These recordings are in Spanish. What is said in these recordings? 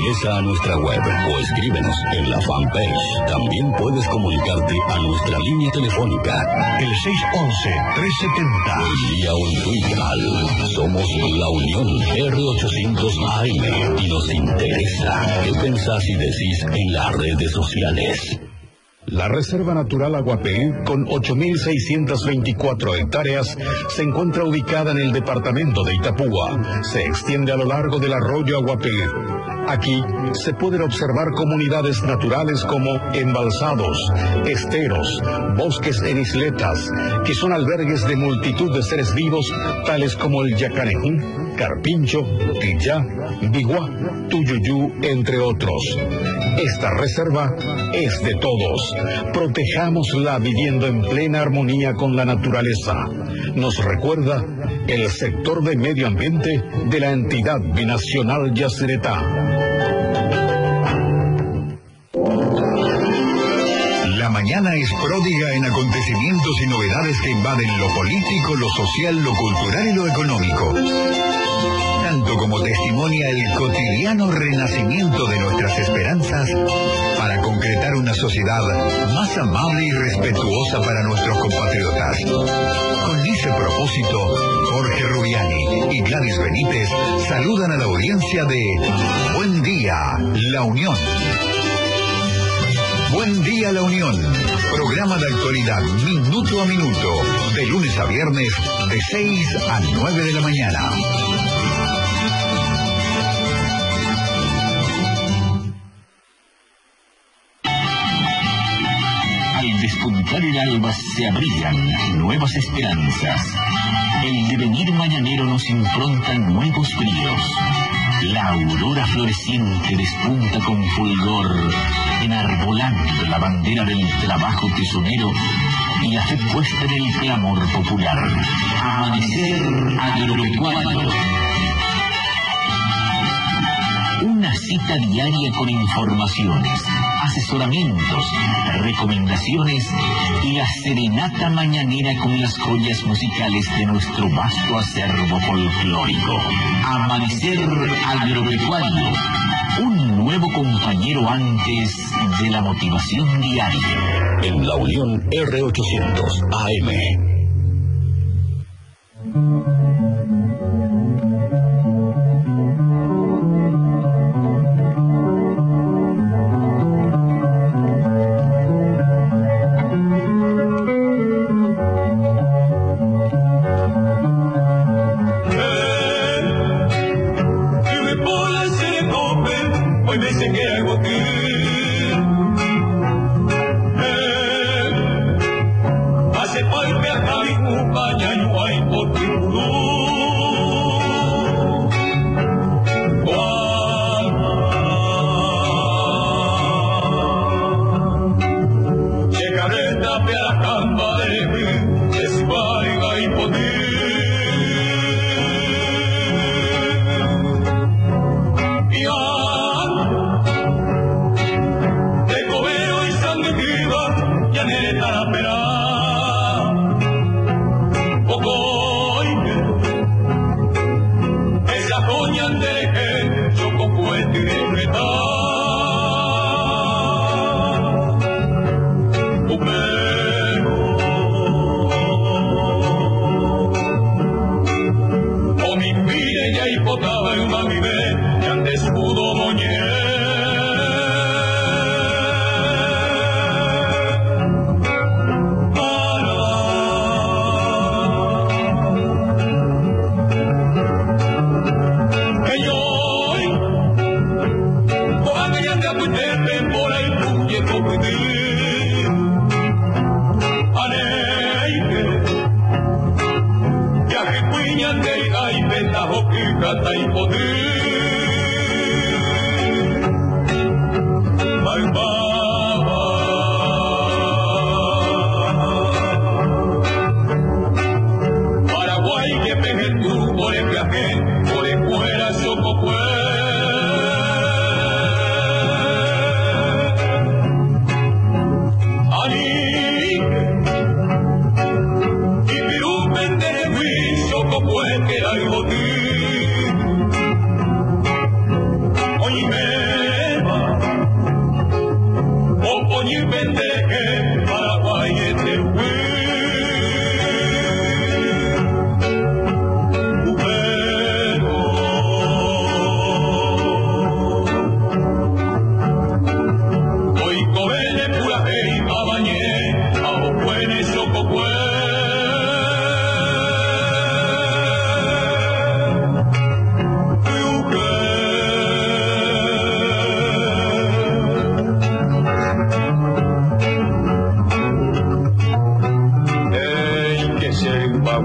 Ingresa a nuestra web o escríbenos en la fanpage. También puedes comunicarte a nuestra línea telefónica, el 611-370. En día o en Twitter. Somos La Unión R800 AM y nos interesa qué pensás y decís en las redes sociales. La Reserva Natural Aguapé, con 8.624 hectáreas, se encuentra ubicada en el departamento de Itapúa. Se extiende a lo largo del arroyo Aguapé. Aquí se pueden observar comunidades naturales como embalsados, esteros, bosques en isletas, que son albergues de multitud de seres vivos, tales como el yacarejú, carpincho, tillá, biguá, tuyuyú, entre otros. Esta reserva es de todos. Protejámosla viviendo en plena armonía con la naturaleza. Nos recuerda el sector de medio ambiente de la entidad binacional Yacyretá. La mañana es pródiga en acontecimientos y novedades que invaden lo político, lo social, lo cultural y lo económico. Tanto como testimonia el cotidiano renacimiento de nuestras esperanzas para concretar una sociedad más amable y respetuosa para nuestros compatriotas. Con ese propósito, Jorge Rubiani y Gladys Benítez saludan a la audiencia de Buen Día, La Unión. Buen Día, La Unión. Programa de actualidad minuto a minuto, de lunes a viernes, de 6 a 9 de la mañana. Al despuntar el alba se abrían nuevas esperanzas. El devenir mañanero nos impronta nuevos bríos. La aurora floreciente despunta con fulgor, enarbolando la bandera del trabajo tesonero y la fe puesta en el clamor popular. Amanecer agropecuario. Una cita diaria con informaciones, asesoramientos, recomendaciones y la serenata mañanera con las joyas musicales de nuestro vasto acervo folclórico. Amanecer agropecuario, un nuevo compañero antes de la motivación diaria. En La Unión R800 AM. Oíme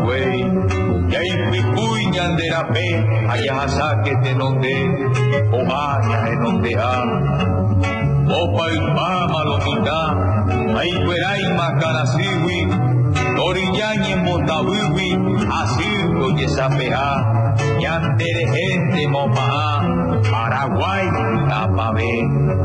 güey, y ahí fui ñanderape, allá saque te noté, o vaya en donde opa el pama lo quita, ahí fueray macarasiwi, oriñañe motawiwi, así oye sapea, ñandere gente mopa, Paraguay, tapame.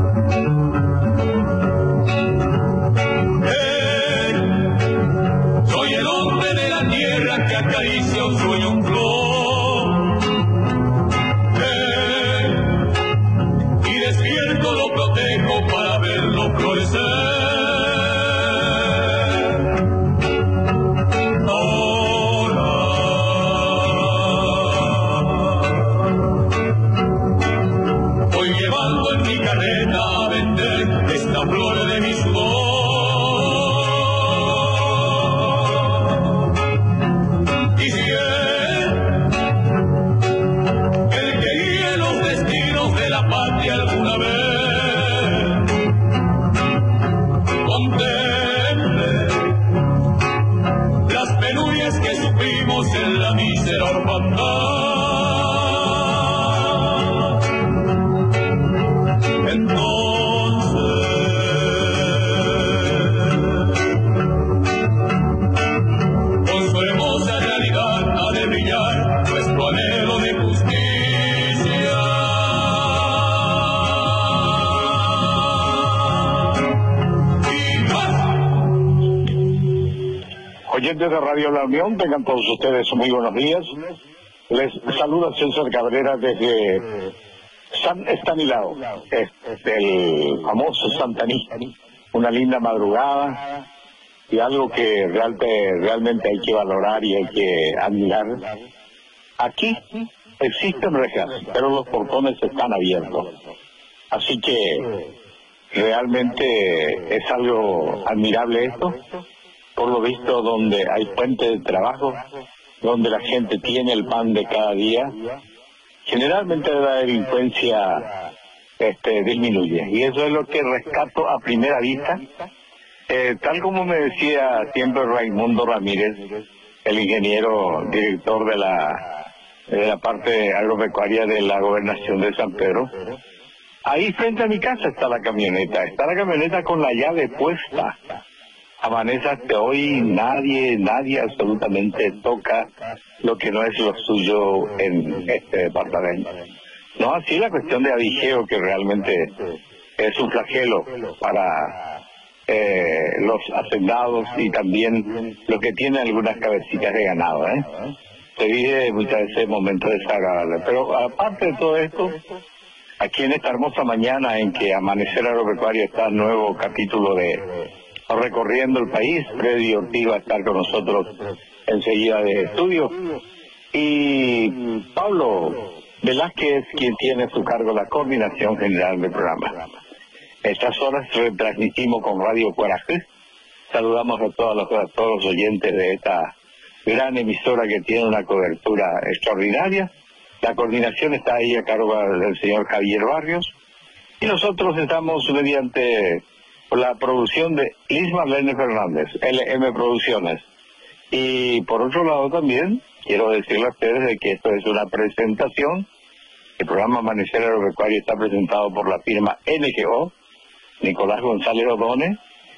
Soy el hombre de la tierra que acaricia un sueño, un flor. Y despierto lo protejo para verlo florecer. Ahora voy llevando en mi carreta a vender esta flor de mi sudor. Alguna vez contemple las penurias que sufrimos en la mísera orfandad. Entonces con su hermosa realidad ha de brillar nuestro anhelo de justicia. Oyentes de Radio La Unión, tengan todos ustedes muy buenos días. Les saluda César Cabrera desde San Estanislao, el famoso Santaní. Una linda madrugada y algo que realmente hay que valorar y hay que admirar. Aquí existen rejas, pero los portones están abiertos. Así que realmente es algo admirable esto. Por lo visto, donde hay fuente de trabajo, donde la gente tiene el pan de cada día, generalmente la delincuencia disminuye. Y eso es lo que rescato a primera vista. Tal como me decía siempre Raimundo Ramírez, el ingeniero director de la parte agropecuaria de la Gobernación de San Pedro, ahí frente a mi casa está la camioneta con la llave puesta. Amanece hasta hoy, nadie absolutamente toca lo que no es lo suyo en este departamento. No así la cuestión de avigeo, que realmente es un flagelo para los hacendados y también los que tienen algunas cabecitas de ganado. Se vive muchas veces momentos desagradables. Pero aparte de todo esto, aquí en esta hermosa mañana en que Amanecer Agropecuario está el nuevo capítulo de recorriendo el país, Freddy Ortiz va a estar con nosotros enseguida de estudio, y Pablo Velázquez, quien tiene a su cargo la coordinación general del programa. Estas horas retransmitimos con Radio Coraje. Saludamos a todos los oyentes de esta gran emisora que tiene una cobertura extraordinaria. La coordinación está ahí a cargo del señor Javier Barrios, y nosotros estamos mediante la producción de Liz Marlene Fernández, LM Producciones. Y por otro lado también quiero decirle a ustedes de que esto es una presentación. El programa Amanecer Agropecuario está presentado por la firma NGO, Nicolás González Odone,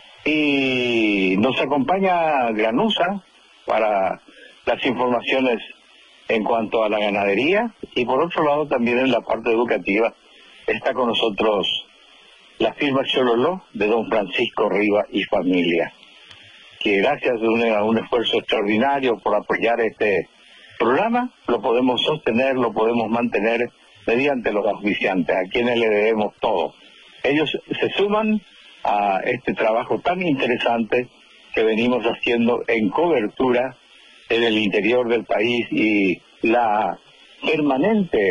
y nos acompaña Granusa para las informaciones en cuanto a la ganadería, y por otro lado también en la parte educativa está con nosotros la firma Chololó de don Francisco Riva y familia, que gracias a un esfuerzo extraordinario por apoyar este programa, lo podemos sostener, lo podemos mantener mediante los auspiciantes, a quienes le debemos todo. Ellos se suman a este trabajo tan interesante que venimos haciendo en cobertura en el interior del país, y la permanente,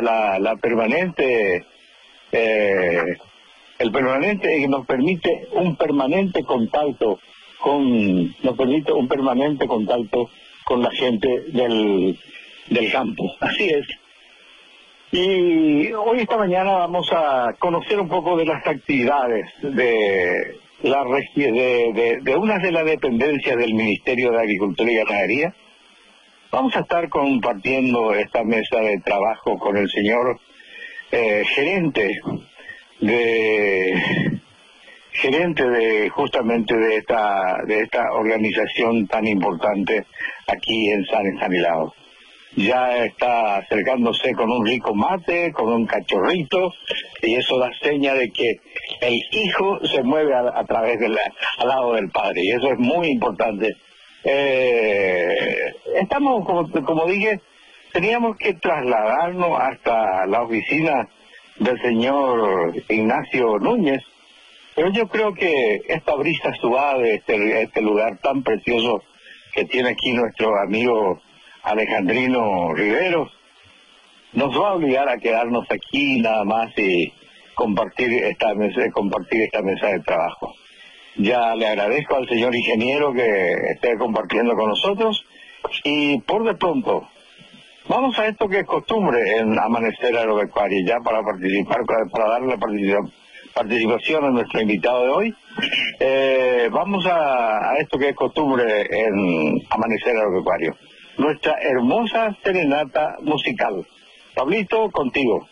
el permanente que nos permite un permanente contacto con la gente del campo. Así es. Y hoy, esta mañana, vamos a conocer un poco de las actividades de una de las dependencias del Ministerio de Agricultura y Ganadería, Vamos a estar compartiendo esta mesa de trabajo con el señor gerente de justamente de esta organización tan importante aquí en San Estanislao. Ya está acercándose con un rico mate, con un cachorrito, y eso da seña de que el hijo se mueve a través al lado del padre, y eso es muy importante. Estamos, como dije, teníamos que trasladarnos hasta la oficina del señor Ignacio Núñez, pero yo creo que esta brisa suave, este lugar tan precioso que tiene aquí nuestro amigo Alejandrino Riveros, nos va a obligar a quedarnos aquí nada más y compartir esta mesa de trabajo. Ya le agradezco al señor ingeniero que esté compartiendo con nosotros, y por de pronto vamos a esto que es costumbre en Amanecer Agropecuario, ya para participar, para darle la participación a nuestro invitado de hoy. Vamos a esto que es costumbre en Amanecer Agropecuario, nuestra hermosa serenata musical. Pablito, contigo.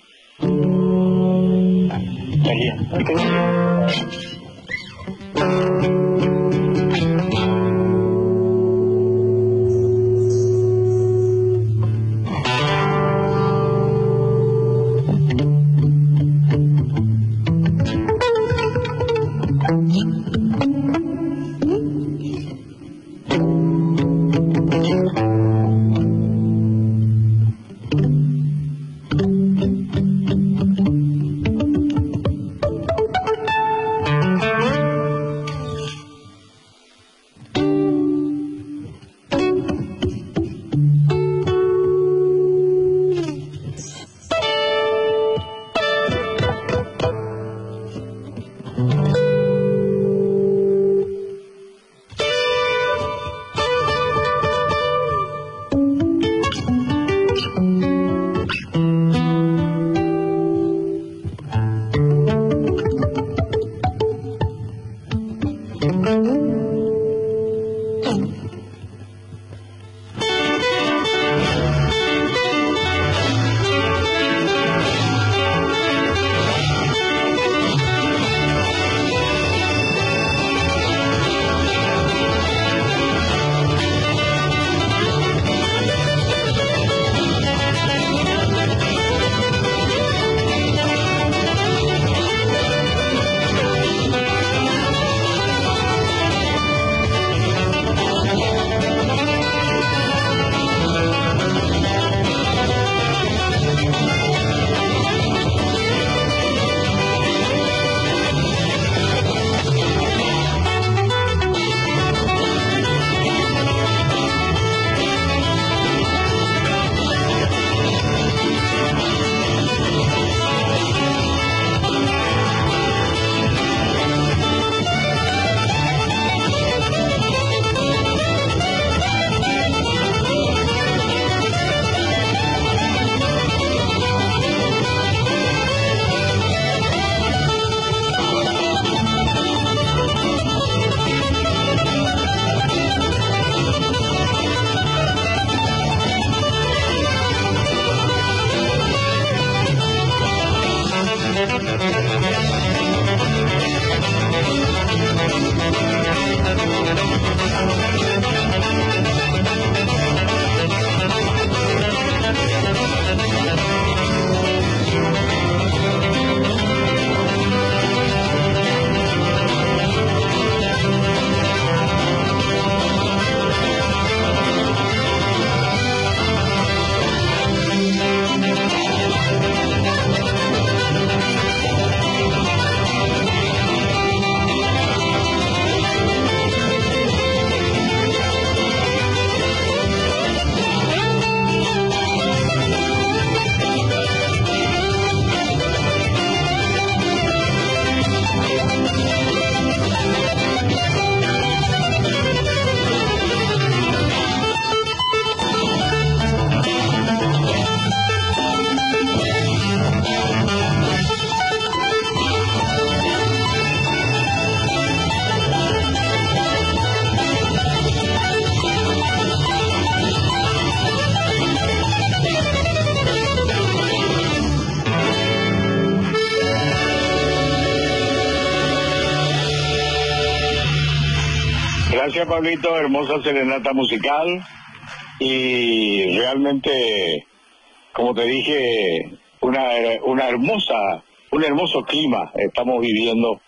Gracias, Pablito, hermosa serenata musical y realmente, como te dije, un hermoso clima estamos viviendo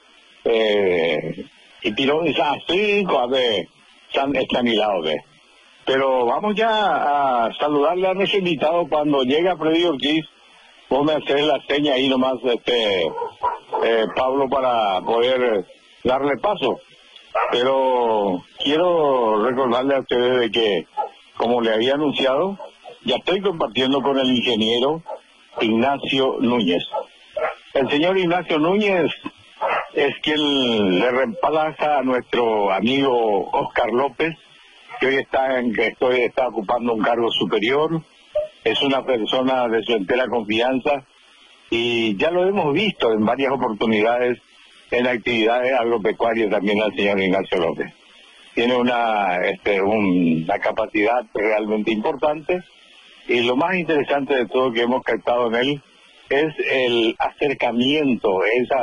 y tiró así, están estanilados. Pero vamos ya a saludarle a nuestro invitado. Cuando llega Freddy Ortiz, vos me haces la seña ahí nomás, Pablo, para poder darle paso. Pero quiero recordarle a ustedes de que, como le había anunciado, ya estoy compartiendo con el ingeniero Ignacio Núñez. El señor Ignacio Núñez es quien le reemplaza a nuestro amigo Oscar López, que hoy está ocupando un cargo superior. Es una persona de su entera confianza y ya lo hemos visto en varias oportunidades en actividades agropecuarias también al señor Ignacio López. Tiene una capacidad realmente importante y lo más interesante de todo que hemos captado en él es el acercamiento,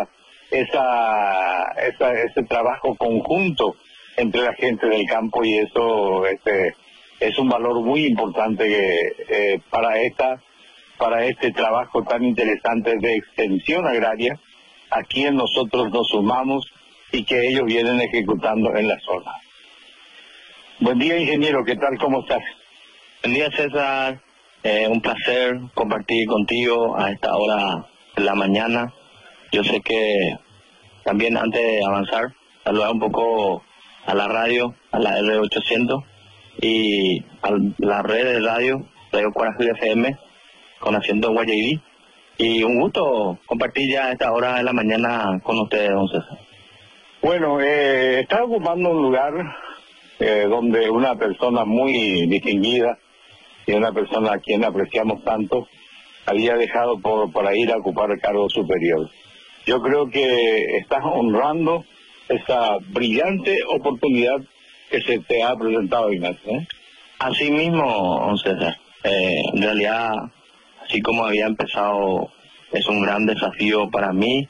ese trabajo conjunto entre la gente del campo, y eso es un valor muy importante que para este trabajo tan interesante de extensión agraria, a quien nosotros nos sumamos y que ellos vienen ejecutando en la zona. Buen día, ingeniero, ¿qué tal? ¿Cómo estás? Buen día, César. Un placer compartir contigo a esta hora de la mañana. Yo sé que también, antes de avanzar, saludar un poco a la radio, a la R800 y a la red de Radio Cuarajú FM con acento en Guayaquil. Y un gusto compartir ya a esta hora de la mañana con ustedes, don César. Bueno, está ocupando un lugar donde una persona muy distinguida y una persona a quien apreciamos tanto había dejado para ir a ocupar el cargo superior. Yo creo que estás honrando esa brillante oportunidad que se te ha presentado, Ignacio, ¿eh? Así mismo, don César. En realidad, así como había empezado, es un gran desafío para mí.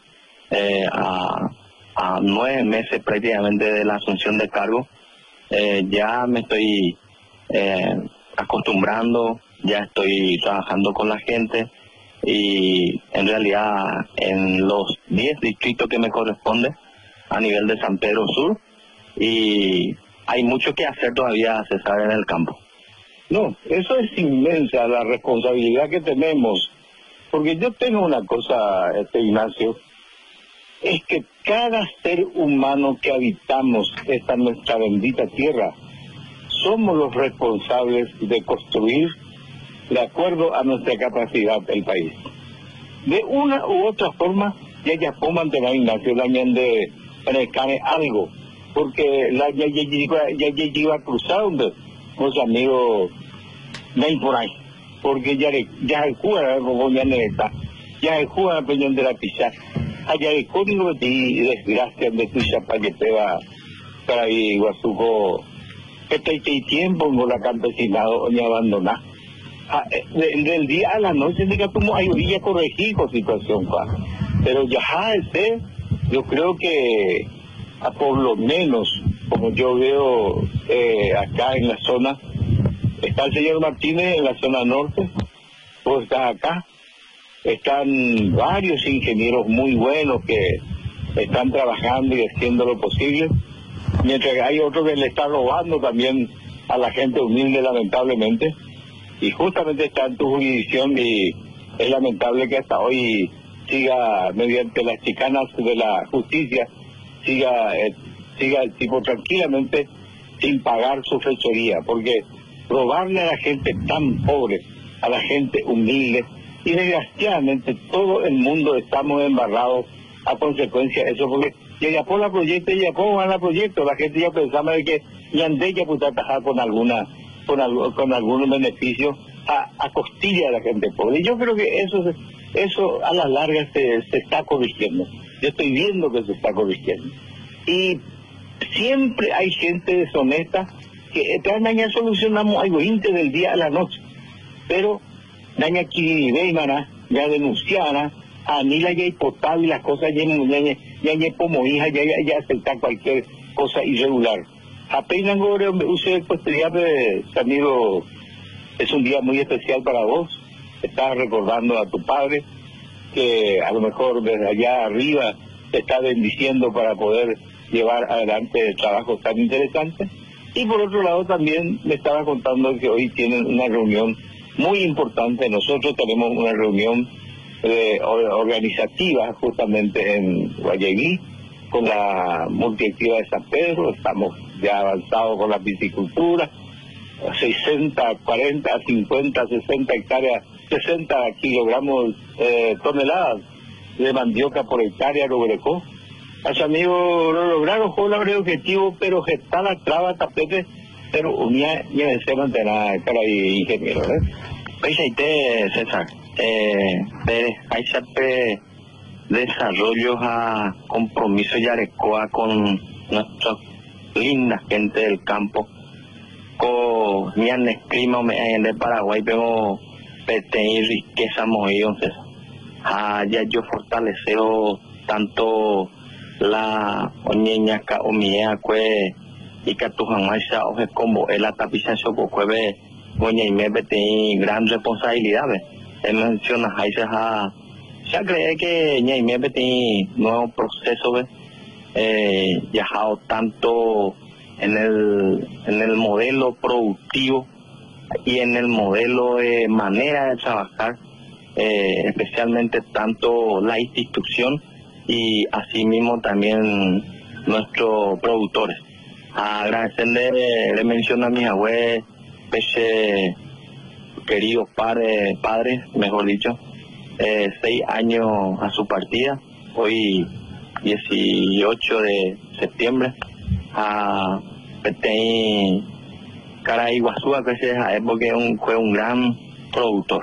A 9 meses prácticamente de la asunción de cargo, ya me estoy acostumbrando, ya estoy trabajando con la gente, y en realidad en los 10 distritos que me corresponde a nivel de San Pedro Sur, y hay mucho que hacer todavía, César, en el campo. No, eso es inmensa la responsabilidad que tenemos, porque yo tengo una cosa, Ignacio, es que cada ser humano que habitamos esta nuestra bendita tierra, somos los responsables de construir de acuerdo a nuestra capacidad el país. De una u otra forma, ya puedo mantener, Ignacio, la de en el cane algo, porque ya iba cruzando los amigos ven por ahí, porque ya el juega como ya el juega el peñón de la pizza, allá el código de desgracia de tu chapalleteva para ahí guasuco este tiempo con la campesinado ni abandonar. Del día a la noche diga como hay orilla corregir con situación, pero ya yo creo que por lo menos como yo veo acá en la zona, está el señor Martínez en la zona norte, vos estás acá, están varios ingenieros muy buenos que están trabajando y haciendo lo posible, mientras que hay otro que le está robando también a la gente humilde, lamentablemente, y justamente está en tu jurisdicción, y es lamentable que hasta hoy siga, mediante las chicanas de la justicia, siga el tipo tranquilamente sin pagar su fechoría, porque robarle a la gente tan pobre, a la gente humilde, y desgraciadamente todo el mundo estamos embarrados a consecuencia de eso, porque ya por la proyecto, ya pongan la proyecto, la gente ya pensaba de que ya puede atajar con algún beneficio a costilla de la gente pobre. Y yo creo que eso a la larga se está corrigiendo. Yo estoy viendo que se está corrigiendo. Y siempre hay gente deshonesta que ya solucionamos algo del día a la noche, pero daña aquí ya denunciara a mí la ya potable y las cosas ya como hija ya aceptar cualquier cosa irregular. Apenas usted pues amigo, es un día muy especial para vos. Estás recordando a tu padre, que a lo mejor desde allá arriba te está bendiciendo para poder llevar adelante trabajos tan interesantes. Y por otro lado también me estaba contando que hoy tienen una reunión muy importante. Nosotros tenemos una reunión organizativa justamente en Guayaquil con la multiactiva de San Pedro. Estamos ya avanzados con la piscicultura, 60, 40, 50, 60 hectáreas, 60 kilogramos, toneladas de mandioca por hectárea logró. Los amigos lo lograron con el objetivo, pero está la traba tapete, pero unía y se mantener cara y ingeniero, Oye, César, hay siempre desarrollos a compromiso y arecoa con nuestra linda gente del campo. Con mi clima de Paraguay, pero tener riqueza movido, César. Ya yo fortaleceo tanto la oñeñaca o miea y que tu jamás oje como la tapiza soco cueve oña y me tiene gran responsabilidad. Él menciona ya cree que ña y me tiene nuevo proceso viajado tanto en el modelo productivo y en el modelo de manera de trabajar, especialmente tanto la institución y asimismo también nuestros productores. Agradecerle, le menciono a mis abuelos, queridos padres, mejor dicho, 6 años a su partida, hoy 18 de septiembre, a Petén Caraiguazú, que se deja, porque fue un gran productor,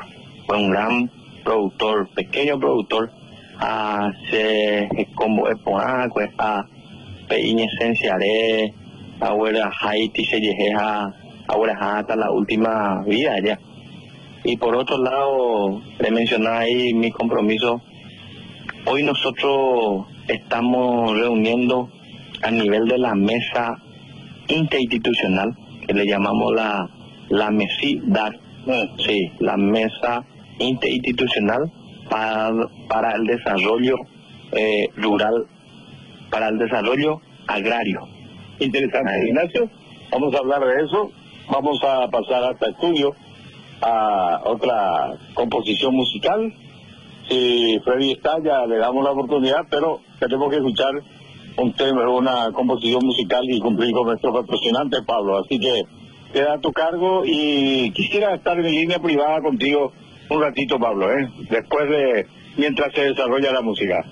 pequeño productor, se como pues a peña esenciaré, ahora Haití se llega ahora hasta la última vida ya. Y por otro lado, le mencionaba ahí mi compromiso. Hoy nosotros estamos reuniendo a nivel de la mesa interinstitucional, que le llamamos la MESIDAR, sí, la mesa interinstitucional para el desarrollo rural, para el desarrollo agrario. Interesante, Ignacio. Vamos a hablar de eso. Vamos a pasar hasta estudio a otra composición musical. Si Freddy está, ya le damos la oportunidad, pero tenemos que escuchar un tema, una composición musical y cumplir con nuestro patrocinante, Pablo. Así que queda a tu cargo y quisiera estar en línea privada contigo un ratito, Pablo, después de, mientras se desarrolla la música.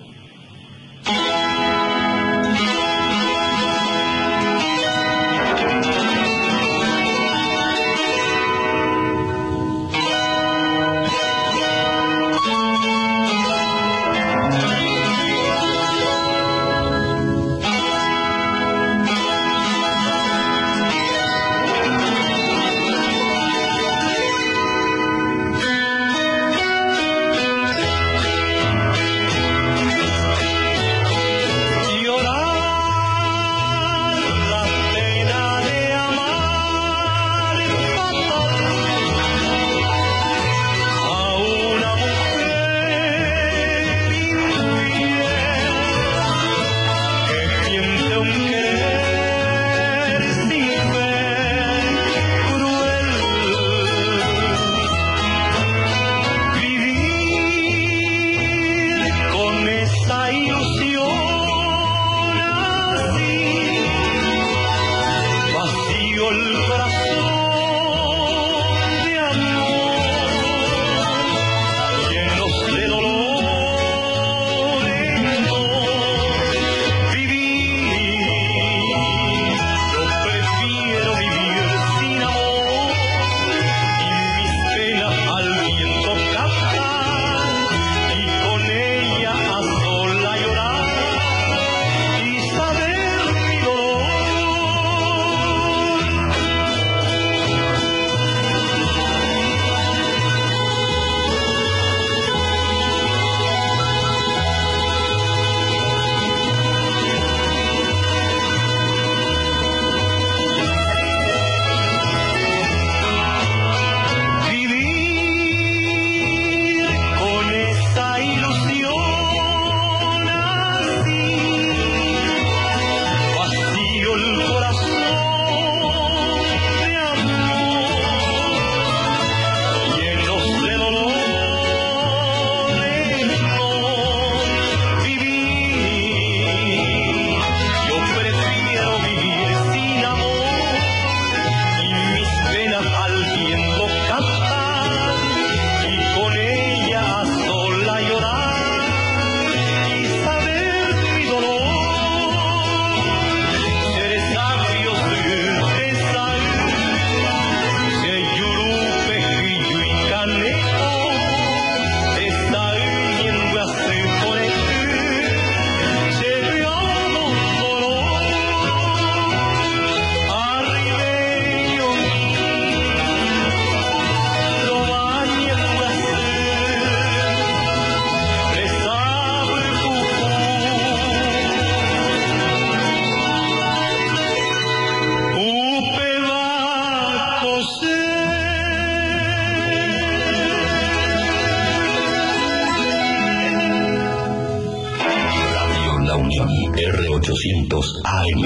R800 AM.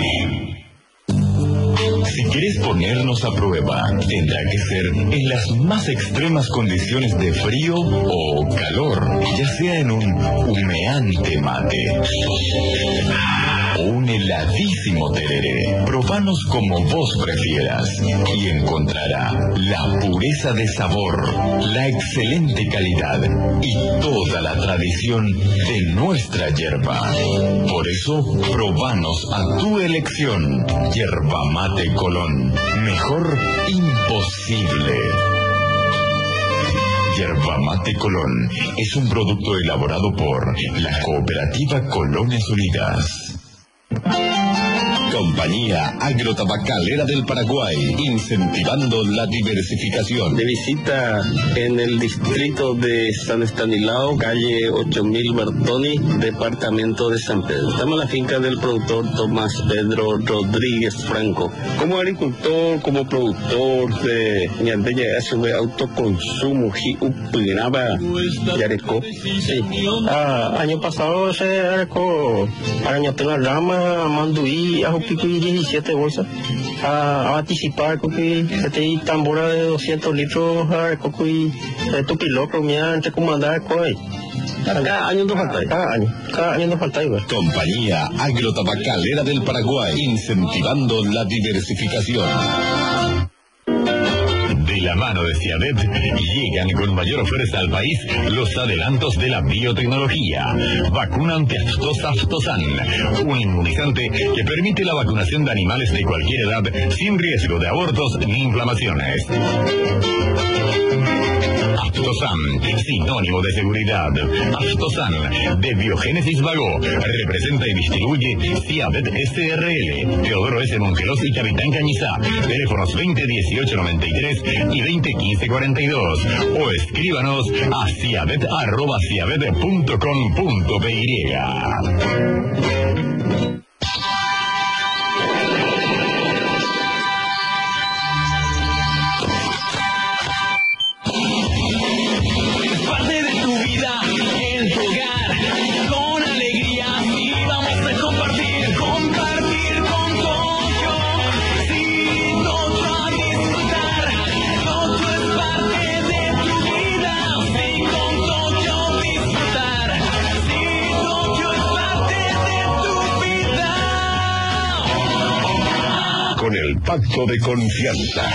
Si quieres ponernos a prueba, tendrá que ser en las más extremas condiciones de frío o calor, ya sea en un humeante mate o un heladísimo tereré. Probanos como vos prefieras y encontrará la pureza de sabor, la excelente calidad y toda la tradición de nuestra yerba. Por eso, probanos a tu elección. Yerba Mate Colón. Mejor imposible. Yerba Mate Colón es un producto elaborado por la Cooperativa Colones Unidas. Compañía Agrotabacalera del Paraguay, incentivando la diversificación. De visita en el distrito de San Estanislao, calle 8000 Bertoni, departamento de San Pedro. Estamos en la finca del productor Tomás Pedro Rodríguez Franco. Como agricultor, como productor de ñandeya de autoconsumo, Upinaba, Yareco. Sí. Año pasado se arecó Arañatela Rama, Manduí, Ajupicuy 17 bolsas. A anticipar que este tambora de 200 litros, Cocuy, Tupilocro, mía, entre comandar, Coy. Cada año nos falta, cada año nos falta igual. Compañía Agrotabacalera del Paraguay, incentivando la diversificación. De la mano de Ciavet, llegan con mayor fuerza al país los adelantos de la biotecnología. Vacuna antiaftosa Aftosan, un inmunizante que permite la vacunación de animales de cualquier edad sin riesgo de abortos ni inflamaciones. Aftosan, sinónimo de seguridad. Aftosan, de Biogénesis Vago, representa y distribuye Ciavet SRL, Teodoro S. Mongelos y Capitán Cañizá. Teléfonos 201893 y 201542. O escríbanos a ciavet@ciavet.com.py. Con el pacto de confianza.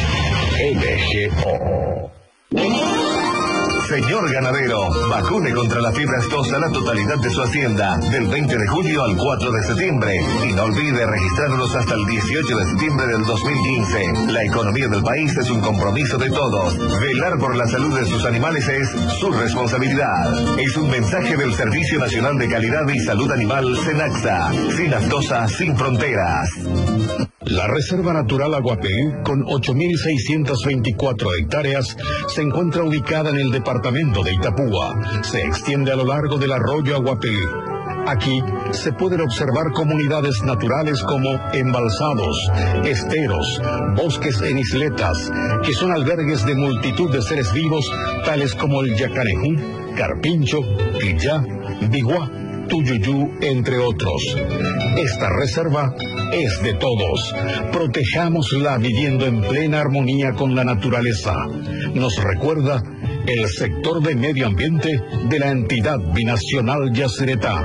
NGO. Señor ganadero, vacune contra la fiebre aftosa la totalidad de su hacienda, del 20 de julio al 4 de septiembre. Y no olvide registrarlos hasta el 18 de septiembre del 2015. La economía del país es un compromiso de todos. Velar por la salud de sus animales es su responsabilidad. Es un mensaje del Servicio Nacional de Calidad y Salud Animal, SENACSA. Sin aftosa, sin fronteras. La Reserva Natural Aguapé, con 8.624 hectáreas, se encuentra ubicada en el departamento de Itapúa. Se extiende a lo largo del arroyo Aguapé. Aquí se pueden observar comunidades naturales como embalsados, esteros, bosques en isletas, que son albergues de multitud de seres vivos, tales como el yacarejú, carpincho, quillá, biguá, tuyuyú, entre otros. Esta reserva es de todos. Protejámosla viviendo en plena armonía con la naturaleza. Nos recuerda el sector de medio ambiente de la entidad binacional Yacyretá.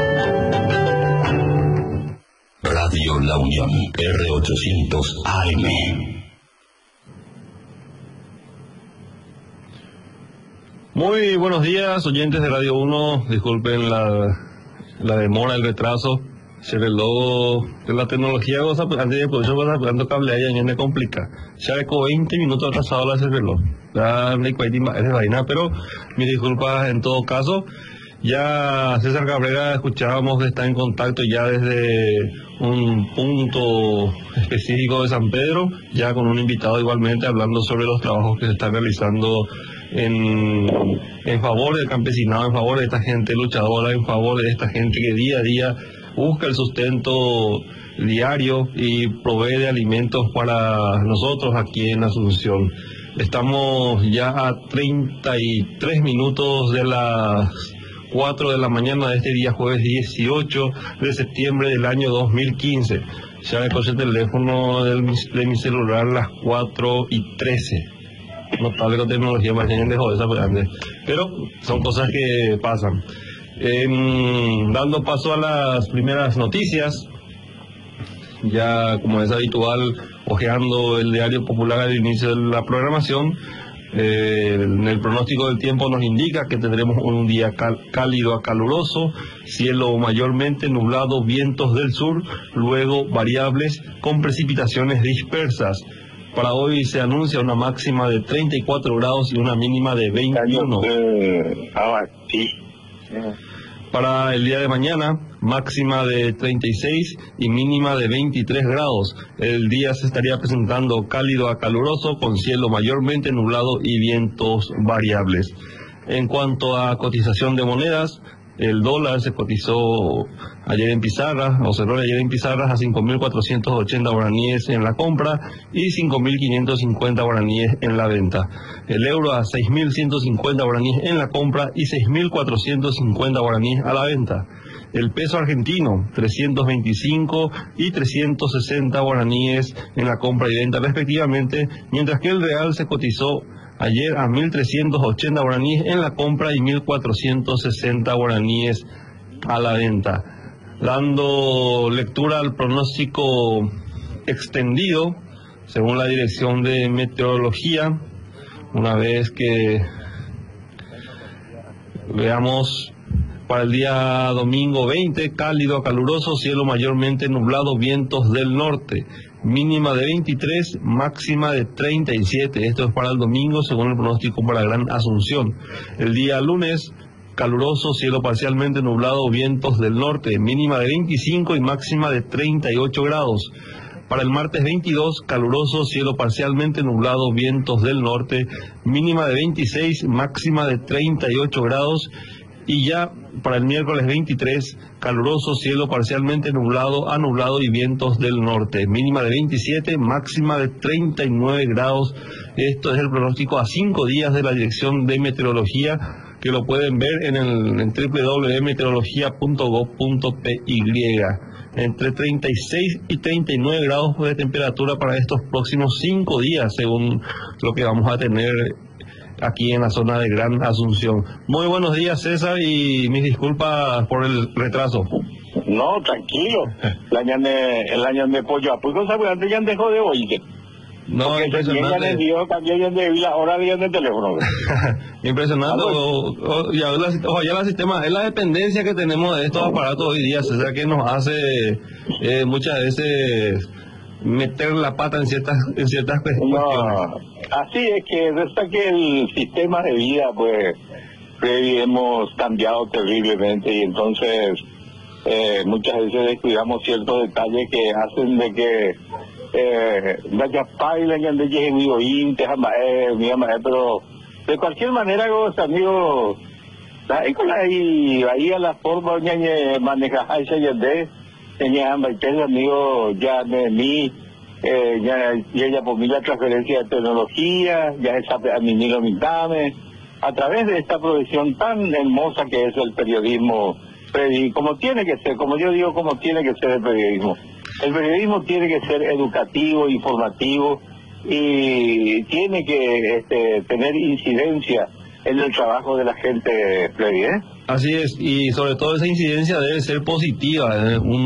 Radio La Unión, R800 AM. Muy buenos días, oyentes de Radio 1. Disculpen la demora, el retraso. Se el logo de la tecnología, antes de poder pasando cable ahí, me complica. Ya eco 20 minutos atrasado la reloj. Pero mis disculpas en todo caso. Ya César Cabrera escuchábamos que está en contacto ya desde un punto específico de San Pedro, ya con un invitado igualmente hablando sobre los trabajos que se están realizando en favor del campesinado, en favor de esta gente luchadora, en favor de esta gente que día a día busca el sustento diario y provee de alimentos para nosotros aquí en Asunción. Estamos ya a 33 minutos de las 4 de la mañana de este día jueves 18 de septiembre del año 2015. Ya me puse el teléfono de mi celular las 4:13. Notable con tecnología, más bien dejó esa antes. Pero son cosas que pasan. Dando paso a las primeras noticias, ya como es habitual, hojeando el diario Popular al inicio de la programación, en el pronóstico del tiempo nos indica que tendremos un día cálido a caluroso, cielo mayormente nublado, vientos del sur, luego variables con precipitaciones dispersas. Para hoy se anuncia una máxima de 34 grados y una mínima de 21. Para el día de mañana, máxima de 36 y mínima de 23 grados. El día se estaría presentando cálido a caluroso, con cielo mayormente nublado y vientos variables. En cuanto a cotización de monedas, el dólar se cotizó ayer en pizarras, o cerró ayer en pizarras a 5.480 guaraníes en la compra y 5.550 guaraníes en la venta. El euro a 6.150 guaraníes en la compra y 6.450 guaraníes a la venta. El peso argentino, 325 y 360 guaraníes en la compra y venta respectivamente, mientras que el real se cotizó ayer a 1.380 guaraníes en la compra y 1.460 guaraníes a la venta. Dando lectura al pronóstico extendido, según la Dirección de Meteorología, una vez que veamos para el día domingo 20, cálido a caluroso, cielo mayormente nublado, vientos del norte. Mínima de 23, máxima de 37. Esto es para el domingo, según el pronóstico para Gran Asunción. El día lunes, caluroso, cielo parcialmente nublado, vientos del norte. Mínima de 25 y máxima de 38 grados. Para el martes 22, caluroso, cielo parcialmente nublado, vientos del norte. Mínima de 26, máxima de 38 grados. Y ya para el miércoles 23, caluroso, cielo parcialmente nublado a nublado y vientos del norte. Mínima de 27, máxima de 39 grados. Esto es el pronóstico a 5 días de la Dirección de Meteorología, que lo pueden ver en www.meteorologia.gov.py. Entre 36 y 39 grados de temperatura para estos próximos 5 días, según lo que vamos a tener aquí en la zona de Gran Asunción. Muy buenos días, César, y mis disculpas por el retraso. No, tranquilo. El año de pollo a pues antes ya dejó de oír. No, impresionante. También de la hora de teléfono. Impresionante. Ya el sistema, es la dependencia que tenemos de estos aparatos hoy día, César, que nos hace muchas veces meter la pata en ciertas cuestiones. No, así es que resulta que el sistema de vida, pues, hemos cambiado terriblemente y entonces muchas veces descuidamos ciertos detalles que hacen de que pero de cualquier manera, los amigos, ahí a la forma de manejar amigos ya de mí, ya por mí la transferencia de tecnología, ya es a mi mitame, a través de esta profesión tan hermosa que es el periodismo, como tiene que ser, como yo digo, como tiene que ser el periodismo. El periodismo tiene que ser educativo, informativo y tiene que tener incidencia en el trabajo de la gente, Freddy, ¿eh? Así es, y sobre todo esa incidencia debe ser positiva.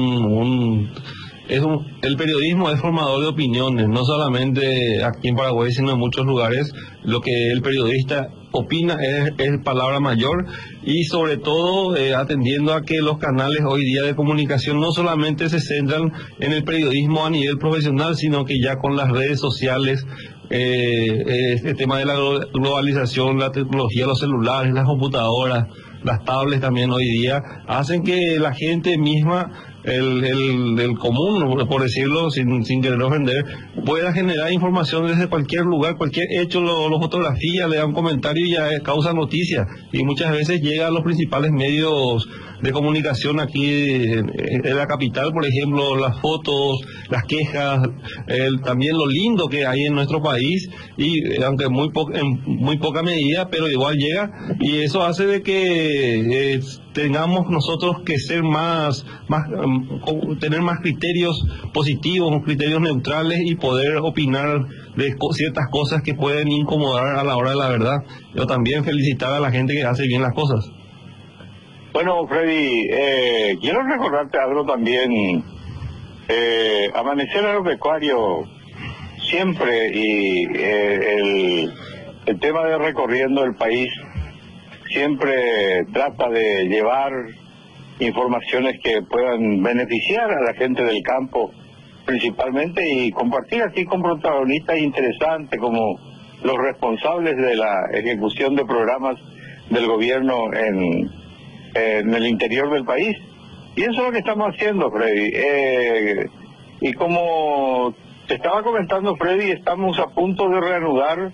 El periodismo es formador de opiniones, no solamente aquí en Paraguay, sino en muchos lugares. Lo que el periodista opina es palabra mayor, y sobre todo atendiendo a que los canales hoy día de comunicación no solamente se centran en el periodismo a nivel profesional, sino que ya con las redes sociales, este tema de la globalización, la tecnología, los celulares, las computadoras, las tablets también hoy día, hacen que la gente misma, el común, por decirlo, sin querer ofender, pueda generar información desde cualquier lugar, cualquier hecho, lo fotografía, le da un comentario y ya causa noticia. Y muchas veces llega a los principales medios de comunicación aquí en la capital, por ejemplo, las fotos, las quejas, también lo lindo que hay en nuestro país, y aunque en muy poca medida, pero igual llega, y eso hace de que tengamos nosotros que ser tener más criterios positivos, criterios neutrales, y poder opinar de ciertas cosas que pueden incomodar a la hora de la verdad. Yo también felicitar a la gente que hace bien las cosas. Bueno, Freddy, quiero recordarte algo también. Amanecer Agropecuario siempre, y el tema de recorriendo el país siempre trata de llevar informaciones que puedan beneficiar a la gente del campo principalmente, y compartir así con protagonistas interesantes como los responsables de la ejecución de programas del gobierno en el interior del país. Y eso es lo que estamos haciendo, Freddy. Y como te estaba comentando, Freddy, estamos a punto de reanudar,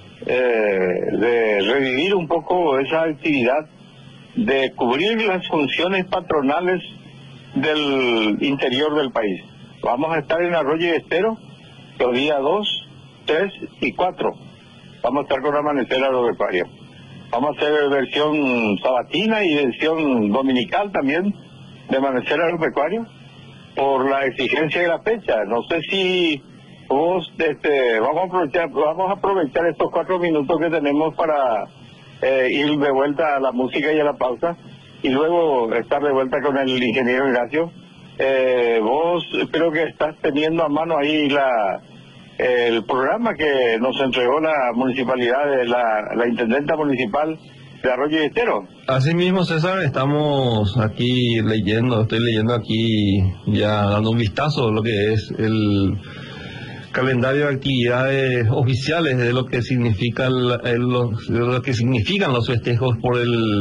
de revivir un poco esa actividad de cubrir las funciones patronales del interior del país. Vamos a estar en Arroyo y Estero los días 2, 3 y 4. Vamos a estar con Amanecer Agropecuario. Vamos a hacer versión sabatina y versión dominical también de Amanecer Agropecuario por la exigencia de la fecha. No sé si vos, vamos a aprovechar estos 4 minutos que tenemos para ir de vuelta a la música y a la pausa, y luego estar de vuelta con el ingeniero Ignacio. Vos creo que estás teniendo a mano ahí el programa que nos entregó la municipalidad, la intendenta municipal de Arroyo y Estero. Así mismo, César, estamos aquí estoy leyendo aquí, ya dando un vistazo a lo que es el calendario de actividades oficiales de lo que significa lo que significan los festejos por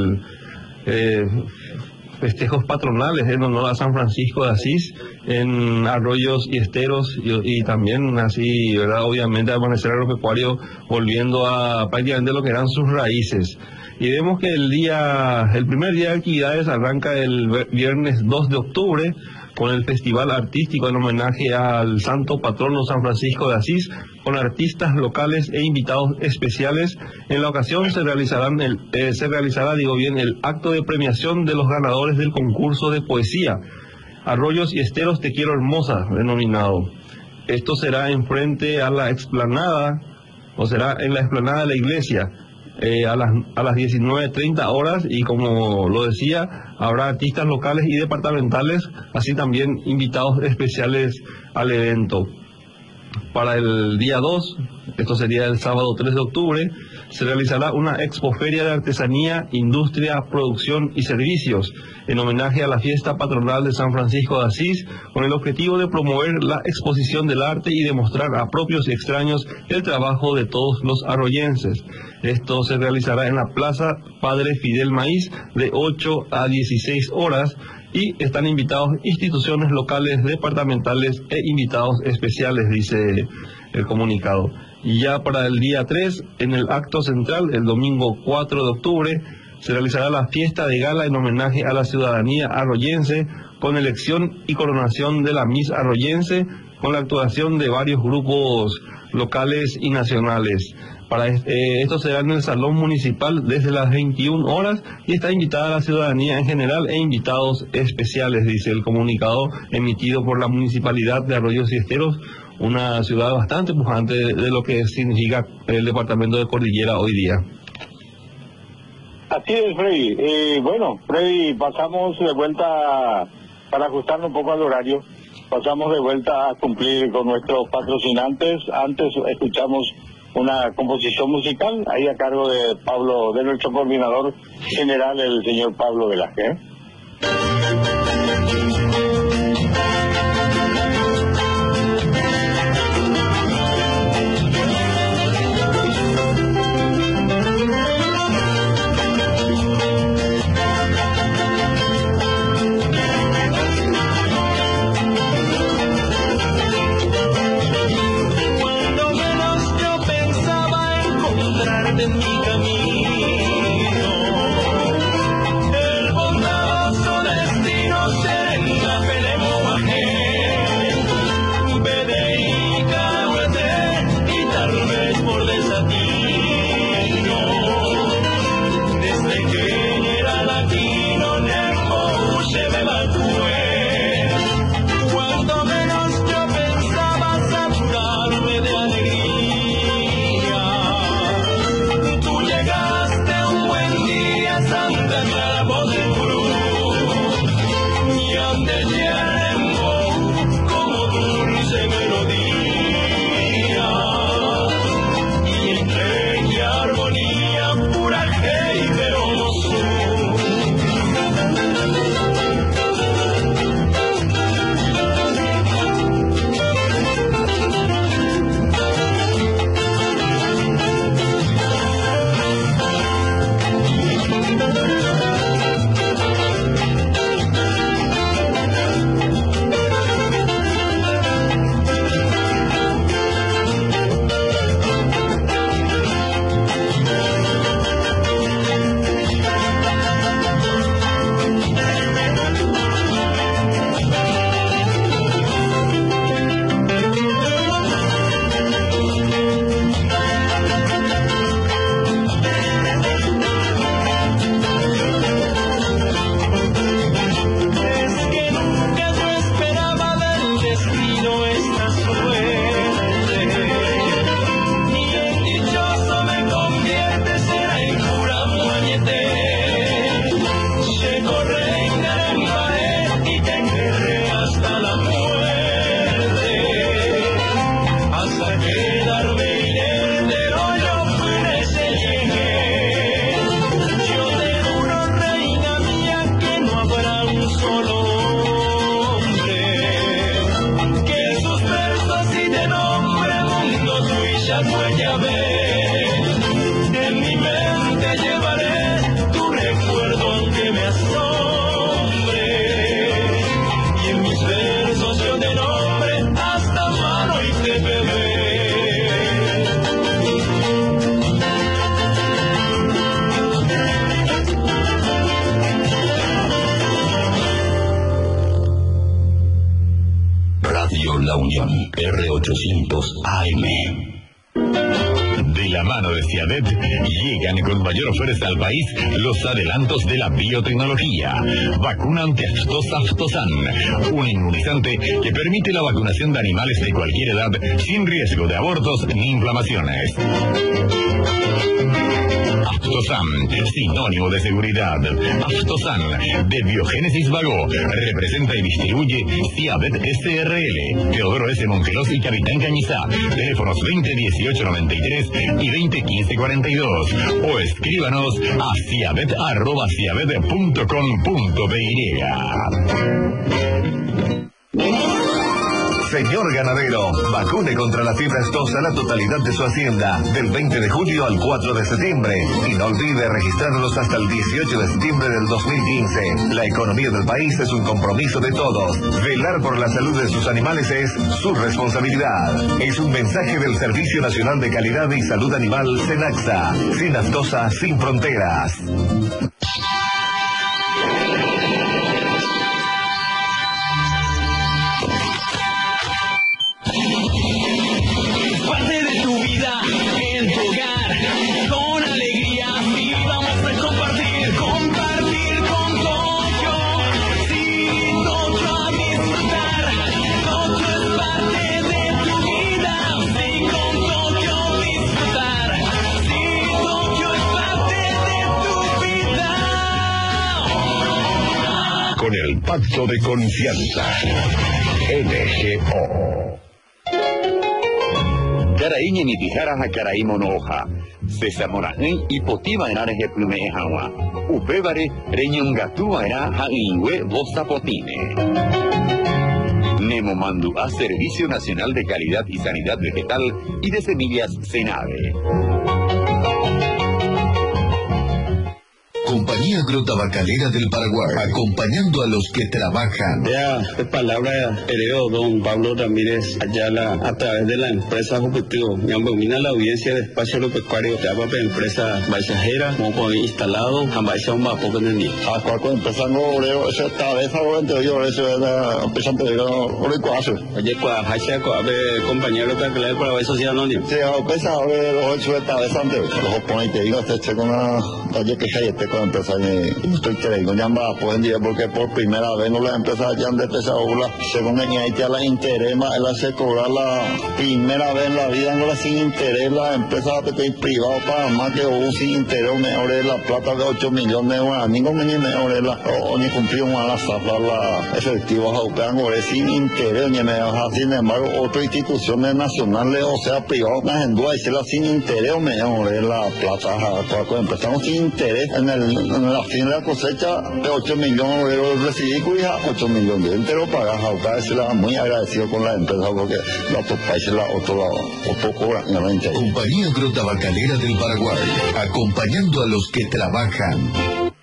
festejos patronales en honor a San Francisco de Asís en Arroyos y Esteros, y también así, ¿verdad? Obviamente Amanecer Agropecuario volviendo a prácticamente lo que eran sus raíces. Y vemos que el primer día de actividades arranca el viernes 2 de octubre con el Festival Artístico en homenaje al Santo Patrono San Francisco de Asís, con artistas locales e invitados especiales. En la ocasión se realizará el acto de premiación de los ganadores del concurso de poesía Arroyos y Esteros Te Quiero Hermosa, denominado. Esto será enfrente a la explanada, o será en la explanada de la iglesia, a las 19:30 horas, y como lo decía, habrá artistas locales y departamentales, así también invitados especiales al evento. Para el día 2, esto sería el sábado 3 de octubre, se realizará una expoferia de artesanía, industria, producción y servicios en homenaje a la fiesta patronal de San Francisco de Asís, con el objetivo de promover la exposición del arte y demostrar a propios y extraños el trabajo de todos los arroyenses. Esto se realizará en la Plaza Padre Fidel Maíz de 8 a 16 horas, y están invitados instituciones locales, departamentales e invitados especiales, dice el comunicado. Y ya para el día 3, en el acto central, el domingo 4 de octubre, se realizará la fiesta de gala en homenaje a la ciudadanía arroyense, con elección y coronación de la Miss Arroyense, con la actuación de varios grupos locales y nacionales. Esto será en el Salón Municipal desde las 21 horas, y está invitada la ciudadanía en general e invitados especiales, dice el comunicado emitido por la Municipalidad de Arroyos y Esteros, una ciudad bastante pujante de lo que significa el departamento de Cordillera hoy día. Así es, Freddy. Bueno, Freddy, pasamos de vuelta, para ajustarnos un poco al horario, pasamos de vuelta a cumplir con nuestros patrocinantes. Antes escuchamos una composición musical ahí a cargo de nuestro coordinador general, el señor Pablo Velázquez. En mi camino, el bondad R800 AM. De la mano de Ciavet, llegan con mayor fuerza al país los adelantos de la biotecnología. Vacuna antiaftosa Aftosan, un inmunizante que permite la vacunación de animales de cualquier edad sin riesgo de abortos ni inflamaciones. Aftosan, sinónimo de seguridad. Aftosan, de Biogénesis Vago, representa y distribuye Ciavet SRL, Teodoro S. Mongelos y Capitán Cañizá. Teléfonos 2018-93 y 2015-42. O escríbanos a ciavet@ciavet.com.py. Señor ganadero, vacune contra la fiebre aftosa la totalidad de su hacienda, del 20 de julio al 4 de septiembre. Y no olvide registrarlos hasta el 18 de septiembre del 2015. La economía del país es un compromiso de todos. Velar por la salud de sus animales es su responsabilidad. Es un mensaje del Servicio Nacional de Calidad y Salud Animal, SENAXA. Sin aftosa, sin fronteras. El pacto de confianza. NGO. Caraíña ni tijaras a Caraí monoja. Sesamorajén y potiva en ares de plume ejawa. Upébare reñongatúa era jaingüe bostapotine. Nemo mandu a Servicio Nacional de Calidad y Sanidad Vegetal y de Semillas Senave. Compañía Agrotabacalera del Paraguay, acompañando a los que trabajan. Ya, de palabra heredó don Pablo Ramírez Ayala a través de la empresa Objetivo. Me domina la audiencia de espacio agropecuario de la empresa Baixajera, como con instalado, Jamaica un vapo con el niño. A cual empresa no obrero, esa esta vez ahora yo eso es la empresa orecuazo. Oye, Hacha, compañero de la Paraguay Social Anónimo. Sí, a empresa ahora los 8 esta vez antes. Los opones que digo, se con una talle que hay con empresa y estoy creyendo ya va pueden decir porque por primera vez no las empresas ya han despesado según en Haití a la interés él hace cobrar la primera vez en la vida no la sin interés la empresa privada para más que hubo sin interés mejor la plata de 8 millones de euros ni mejor o ni cumplió a la zafra la efectivos aupean sin interés ni mejor sin embargo otras instituciones nacionales o sea privadas en duda y se la sin interés o mejor la plata cuando empezamos sin interés en la fin de la cosecha de 8 millones de euros recibí cuya 8 millones de entero pagas a se la muy agradecido con la empresa porque los otros países la otro cobran realmente. Compañía Agrotabacalera del Paraguay, acompañando a los que trabajan.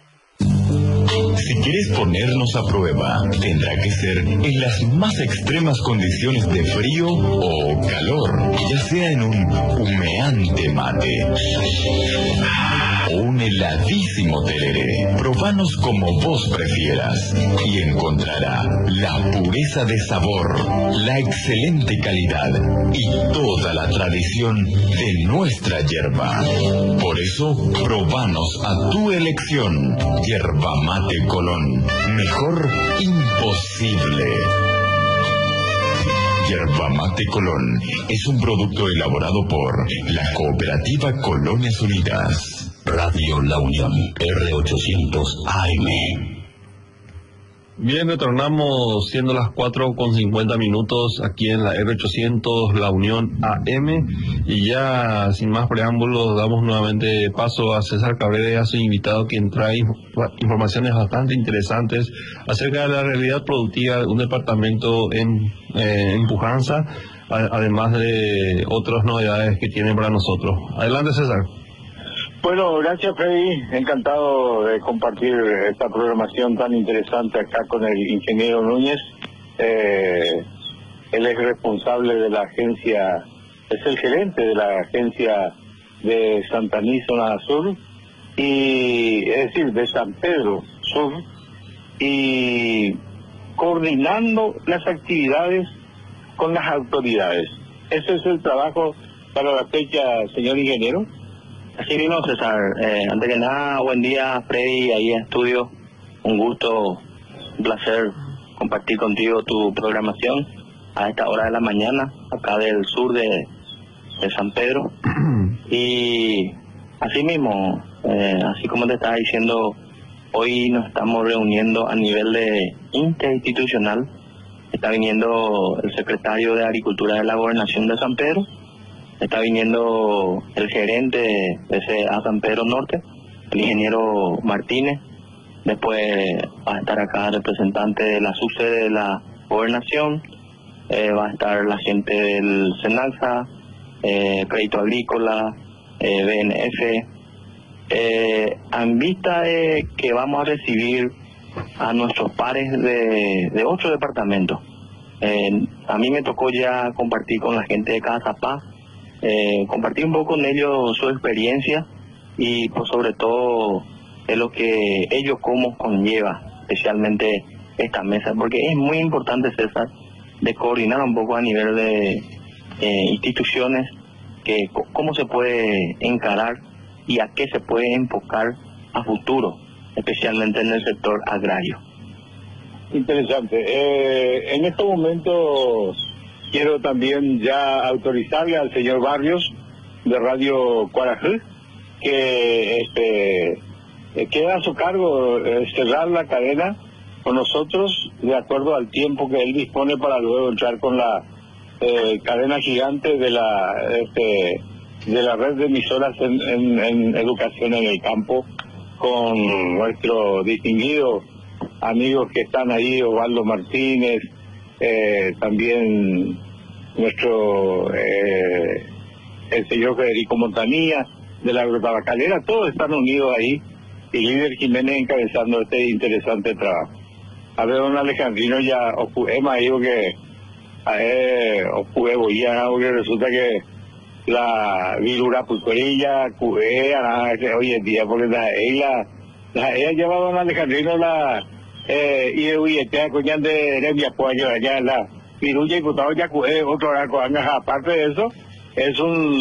Si quieres ponernos a prueba, tendrá que ser en las más extremas condiciones de frío o calor, ya sea en un humeante mate o un heladísimo tereré. Probanos como vos prefieras y encontrará la pureza de sabor, la excelente calidad y toda la tradición de nuestra yerba. Por eso, probanos a tu elección, Yerba Mate Colón. Mejor imposible. Yerba Mate Colón es un producto elaborado por la Cooperativa Colonias Unidas. Radio La Unión, R800 AM. Bien, retornamos siendo las 4:50 aquí en la R800 La Unión AM y ya sin más preámbulos damos nuevamente paso a César Cabrera, a su invitado, quien trae informaciones bastante interesantes acerca de la realidad productiva de un departamento en pujanza, además de otras novedades que tienen para nosotros. Adelante, César. Bueno, gracias, Freddy. Encantado de compartir esta programación tan interesante acá con el ingeniero Núñez. Él es responsable de la agencia, es el gerente de la agencia de Santaní, zona sur, y es decir, de San Pedro Sur, y coordinando las actividades con las autoridades. ¿Ese es el trabajo para la fecha, señor ingeniero? Así mismo, César. Antes que nada, buen día, Freddy, ahí en estudio. Un gusto, un placer compartir contigo tu programación a esta hora de la mañana, acá del sur de San Pedro. Y así mismo, así como te estaba diciendo, hoy nos estamos reuniendo a nivel de interinstitucional. Está viniendo el secretario de Agricultura de la Gobernación de San Pedro, está viniendo el gerente de CA San Pedro Norte, el ingeniero Martínez. Después va a estar acá el representante de la subsede de la Gobernación, va a estar la gente del SENALSA, Crédito Agrícola, BNF. En vista de que vamos a recibir a nuestros pares de 8 departamentos. A mí me tocó ya compartir con la gente de Casa Paz, compartir un poco con ellos su experiencia y pues sobre todo es lo que ellos como conlleva, especialmente esta mesa, porque es muy importante, César, de coordinar un poco a nivel de instituciones, que cómo se puede encarar y a qué se puede enfocar a futuro, especialmente en el sector agrario. Interesante. En estos momentos quiero también ya autorizarle al señor Barrios de Radio Cuarajú que queda a su cargo cerrar la cadena con nosotros de acuerdo al tiempo que él dispone para luego entrar con la cadena gigante de la red de emisoras en educación en el campo, con nuestro distinguido amigos que están ahí, Osvaldo Martínez, también nuestro el señor Federico Montanía de la agrotabacalera, todos están unidos ahí, y Líder Jiménez encabezando este interesante trabajo. A ver, don Alejandrino, ya hemos dicho que porque resulta que la virura pucorilla, hoy en día, porque ella lleva a don Alejandrino y coñan de Remia Puayo, allá la virulla y putado ya otro arco. Aparte de eso, es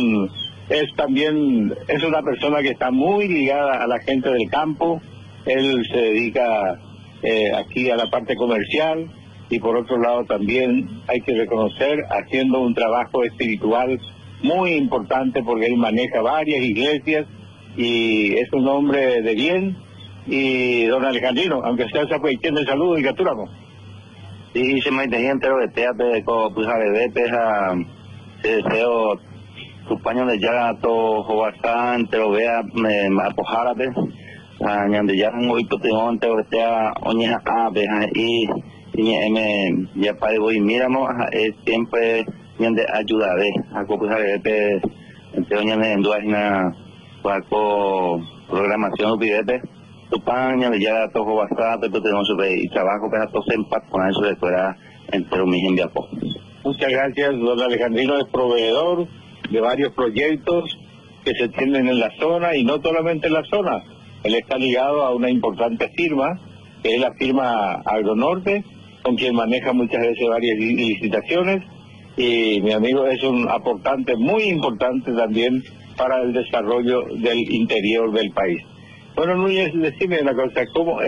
una persona que está muy ligada a la gente del campo. Él se dedica aquí a la parte comercial y por otro lado también hay que reconocer haciendo un trabajo espiritual muy importante, porque él maneja varias iglesias y es un hombre de bien. Y don Alejandrino, aunque sea esa pues tiene el saludo y capturamos. Sí, se me entendían, pero de teate, pues a bebé, se deseo tu paño de llagato, jovastán, te lo vea, apojárate, ñande ya un hoy puteón, te lo vea, oñeja, y ya para hoy miramos, siempre ñande ayudaré, a pues a bebé, entre oñane en duajina, cuaco programación, pidete. Tu paña, ya todo bastante, pero tenemos y trabajo para todos en paz con eso de fuera entre un en Viapo. Muchas gracias, don Alejandrino es proveedor de varios proyectos que se tienen en la zona y no solamente en la zona. Él está ligado a una importante firma, que es la firma Agronorte, con quien maneja muchas veces varias licitaciones, y mi amigo es un aportante muy importante también para el desarrollo del interior del país. Bueno, Núñez, decime una cosa, ¿cómo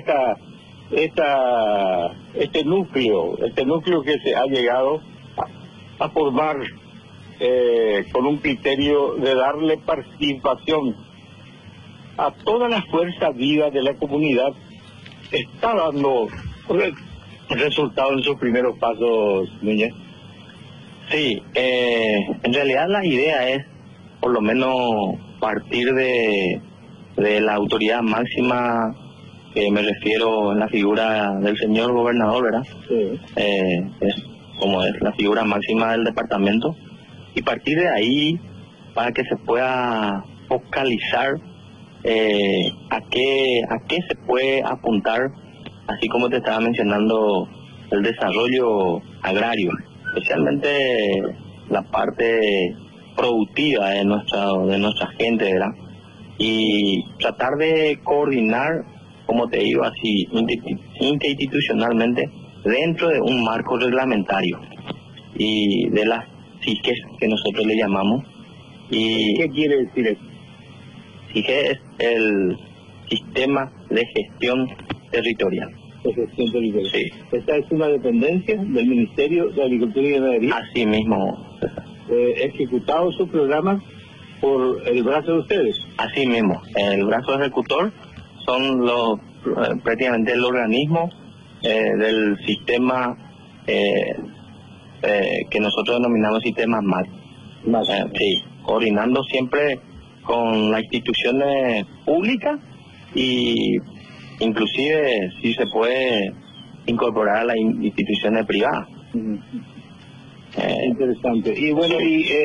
este núcleo que se ha llegado a formar con un criterio de darle participación a toda la fuerza viva de la comunidad, está dando resultados en sus primeros pasos, Núñez? Sí, en realidad la idea es por lo menos partir de la autoridad máxima, que me refiero en la figura del señor gobernador, ¿verdad? Sí. Es como es la figura máxima del departamento, y partir de ahí para que se pueda focalizar a qué se puede apuntar, así como te estaba mencionando, el desarrollo agrario, especialmente la parte productiva de nuestra gente, ¿verdad? Y tratar de coordinar, como te digo, así interinstitucionalmente dentro de un marco reglamentario y de las SIGES, que nosotros le llamamos. Y ¿qué quiere decir eso? SIGES es el Sistema de Gestión Territorial. De gestión territorial. Sí. ¿Esta es una dependencia del Ministerio de Agricultura y Ganadería? Así mismo. ¿Ejecutado su programa por el brazo de ustedes? Así mismo. El brazo ejecutor son los prácticamente el organismo del sistema que nosotros denominamos sistema MAT. Sí, coordinando siempre con las instituciones públicas y inclusive si se puede incorporar a las instituciones privadas. Interesante. Y bueno,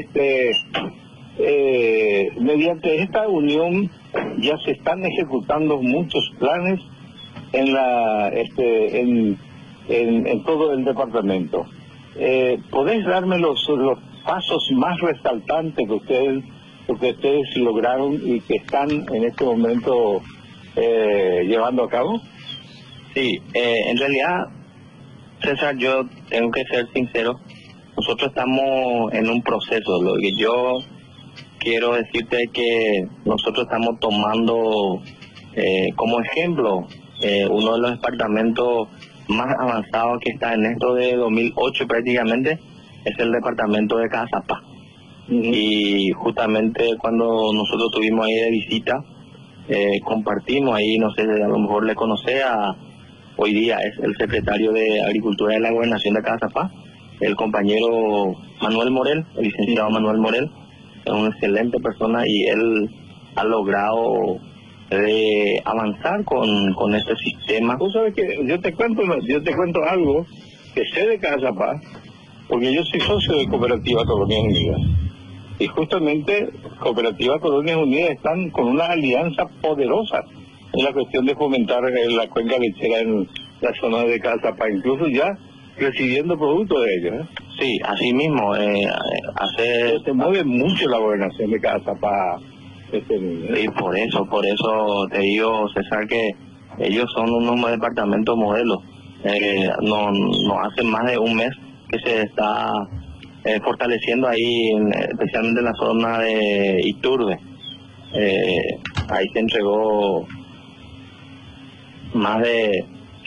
mediante esta unión ya se están ejecutando muchos planes en todo el departamento. ¿Podés darme los pasos más resaltantes que ustedes lograron y que están en este momento llevando a cabo? Sí, en realidad, César, yo tengo que ser sincero, nosotros estamos en un proceso. Lo que yo quiero decirte es que nosotros estamos tomando como ejemplo uno de los departamentos más avanzados que está en esto de 2008 prácticamente, es el departamento de Cazapá. Y justamente cuando nosotros estuvimos ahí de visita, compartimos ahí, no sé, a lo mejor le conoce hoy día es el secretario de Agricultura de la Gobernación de Cazapá, el compañero Manuel Morel, el licenciado Manuel Morel, es una excelente persona y él ha logrado avanzar con este sistema. Tú sabes que yo te cuento algo que sé de Cazapá, porque yo soy socio de Cooperativa Colonias Unidas. Y justamente Cooperativa Colonias Unidas están con una alianza poderosa en la cuestión de fomentar la cuenca lechera en la zona de Cazapá, incluso ya recibiendo productos de ellos. Sí, así mismo. Se mueve mucho la gobernación de Cazapá. Y por eso te digo, César, que ellos son unos departamentos modelos. No hace más de un mes que se está fortaleciendo ahí, especialmente en la zona de Iturbe. Ahí se entregó más de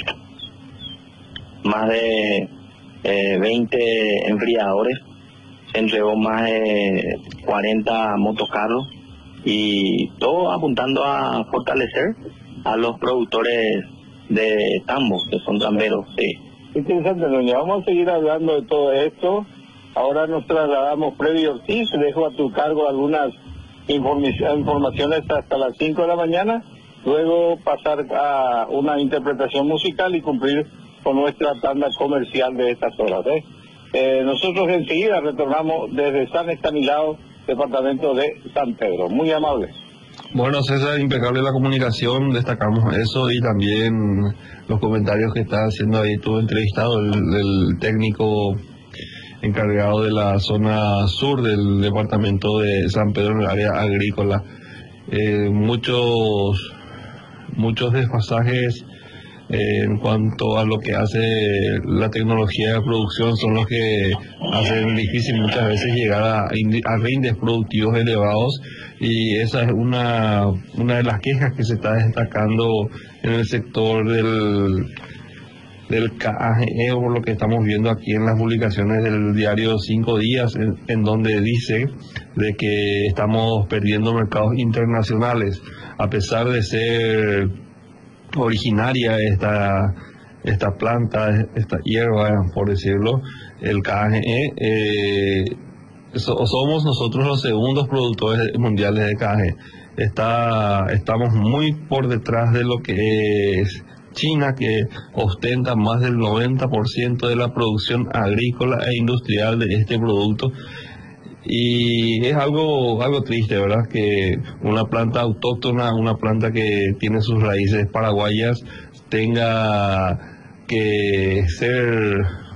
20 enfriadores, se entregó más de 40 motocarros y todo apuntando a fortalecer a los productores de tambos, que son tamberos. Sí. Interesante, doña. Vamos a seguir hablando de todo esto. Ahora nos trasladamos. Freddy Ortiz, dejo a tu cargo algunas informaciones hasta las 5 de la mañana, luego pasar a una interpretación musical y cumplir con nuestra tanda comercial de estas horas. Nosotros enseguida retornamos desde San Estanislao, departamento de San Pedro. Muy amable. Bueno, César, impecable la comunicación, destacamos eso y también los comentarios que está haciendo ahí tu entrevistado, el técnico encargado de la zona sur del departamento de San Pedro en el área agrícola. Muchos desfasajes en cuanto a lo que hace la tecnología de producción son los que hacen difícil muchas veces llegar a rindes productivos elevados, y esa es una de las quejas que se está destacando en el sector del CAGE, por lo que estamos viendo aquí en las publicaciones del diario 5 Días, en donde dice de que estamos perdiendo mercados internacionales, a pesar de ser originaria esta planta, esta hierba, por decirlo, el KGE, somos nosotros los segundos productores mundiales de KGE. Estamos muy por detrás de lo que es China, que ostenta más del 90% de la producción agrícola e industrial de este producto. Y es algo triste, ¿verdad? Que una planta autóctona, una planta que tiene sus raíces paraguayas, tenga que ser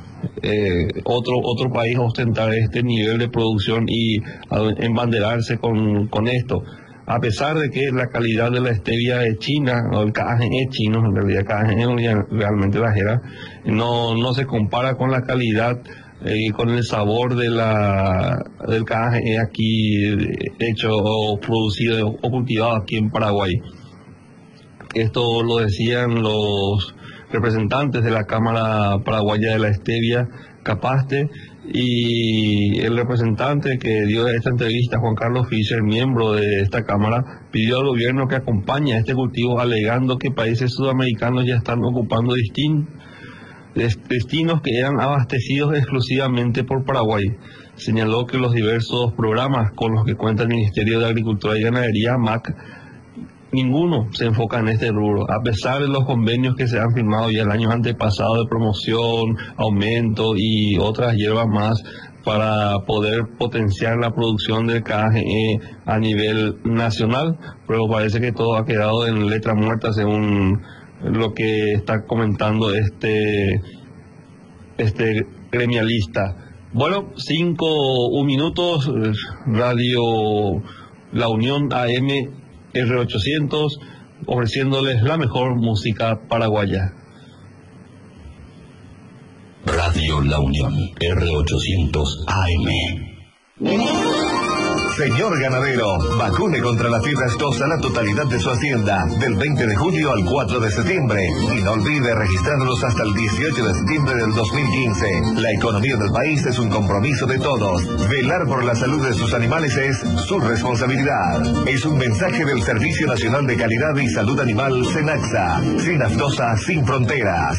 otro país ostentar este nivel de producción y embanderarse con esto. A pesar de que la calidad de la stevia de China, o el KGE chino, en realidad KGE realmente la era, no se compara con la calidad con el sabor de del KGE aquí hecho o producido o cultivado aquí en Paraguay. Esto lo decían los representantes de la Cámara Paraguaya de la Stevia, Capaste, y el representante que dio esta entrevista, Juan Carlos Fischer, miembro de esta Cámara, pidió al gobierno que acompañe a este cultivo, alegando que países sudamericanos ya están ocupando destinos que eran abastecidos exclusivamente por Paraguay. Señaló que los diversos programas con los que cuenta el Ministerio de Agricultura y Ganadería, MAC, ninguno se enfoca en este rubro, a pesar de los convenios que se han firmado ya el año antepasado de promoción, aumento y otras hierbas más para poder potenciar la producción del KGE a nivel nacional, pero parece que todo ha quedado en letra muerta según lo que está comentando este gremialista. Bueno, 5 minutos, Radio La Unión AM R800, ofreciéndoles la mejor música paraguaya. Radio La Unión R800 AM. Señor ganadero, vacune contra la fiebre aftosa la totalidad de su hacienda del 20 de julio al 4 de septiembre. Y no olvide registrarlos hasta el 18 de septiembre del 2015. La economía del país es un compromiso de todos. Velar por la salud de sus animales es su responsabilidad. Es un mensaje del Servicio Nacional de Calidad y Salud Animal, SENACSA. Sin aftosa, sin fronteras.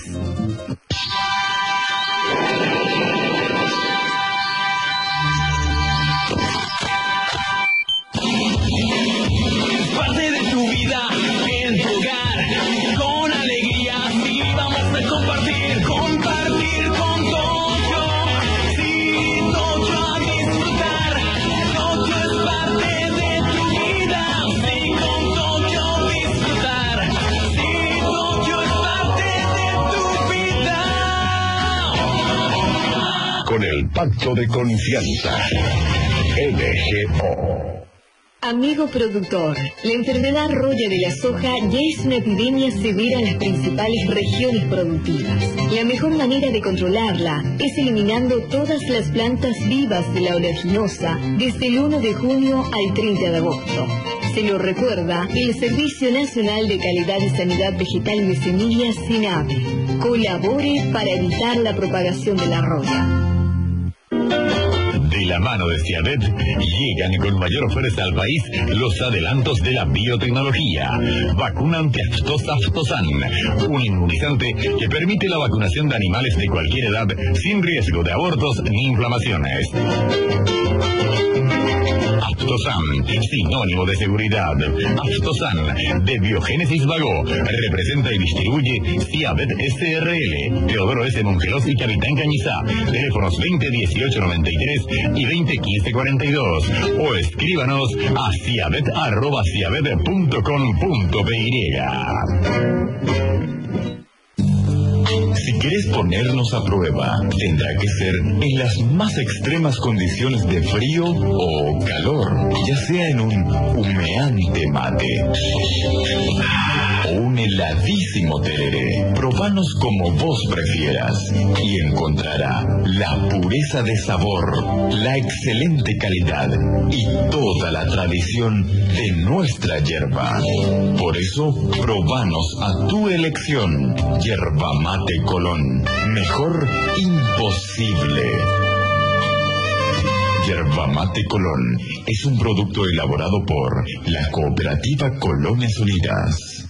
Con el pacto de confianza. LGO. Amigo productor, la enfermedad roya de la soja ya es una epidemia severa en las principales regiones productivas. La mejor manera de controlarla es eliminando todas las plantas vivas de la oleaginosa desde el 1 de junio al 30 de agosto. Se lo recuerda el Servicio Nacional de Calidad y Sanidad Vegetal y de Semillas, SENAVE. Colabore para evitar la propagación de la roya. De la mano de Ciavet, llegan con mayor fuerza al país los adelantos de la biotecnología. Vacuna antiaftosa Aftosan, un inmunizante que permite la vacunación de animales de cualquier edad sin riesgo de abortos ni inflamaciones. Aftosan, sinónimo de seguridad. Aftosan, de Biogénesis Vago, representa y distribuye Ciavet SRL, Teodoro S. Mongelos y Capitán Cañizá. Teléfonos 2018-93 y 2015-42. O escríbanos a ciavet@ciavet.com.py. Si quieres ponernos a prueba, tendrá que ser en las más extremas condiciones de frío o calor, ya sea en un humeante mate o un heladísimo tereré. Probanos como vos prefieras y encontrará la pureza de sabor, la excelente calidad y toda la tradición de nuestra yerba. Por eso, probanos a tu elección. Yerba Mate Colón. Mejor imposible. Yerba Mate Colón es un producto elaborado por la Cooperativa Colonias Unidas.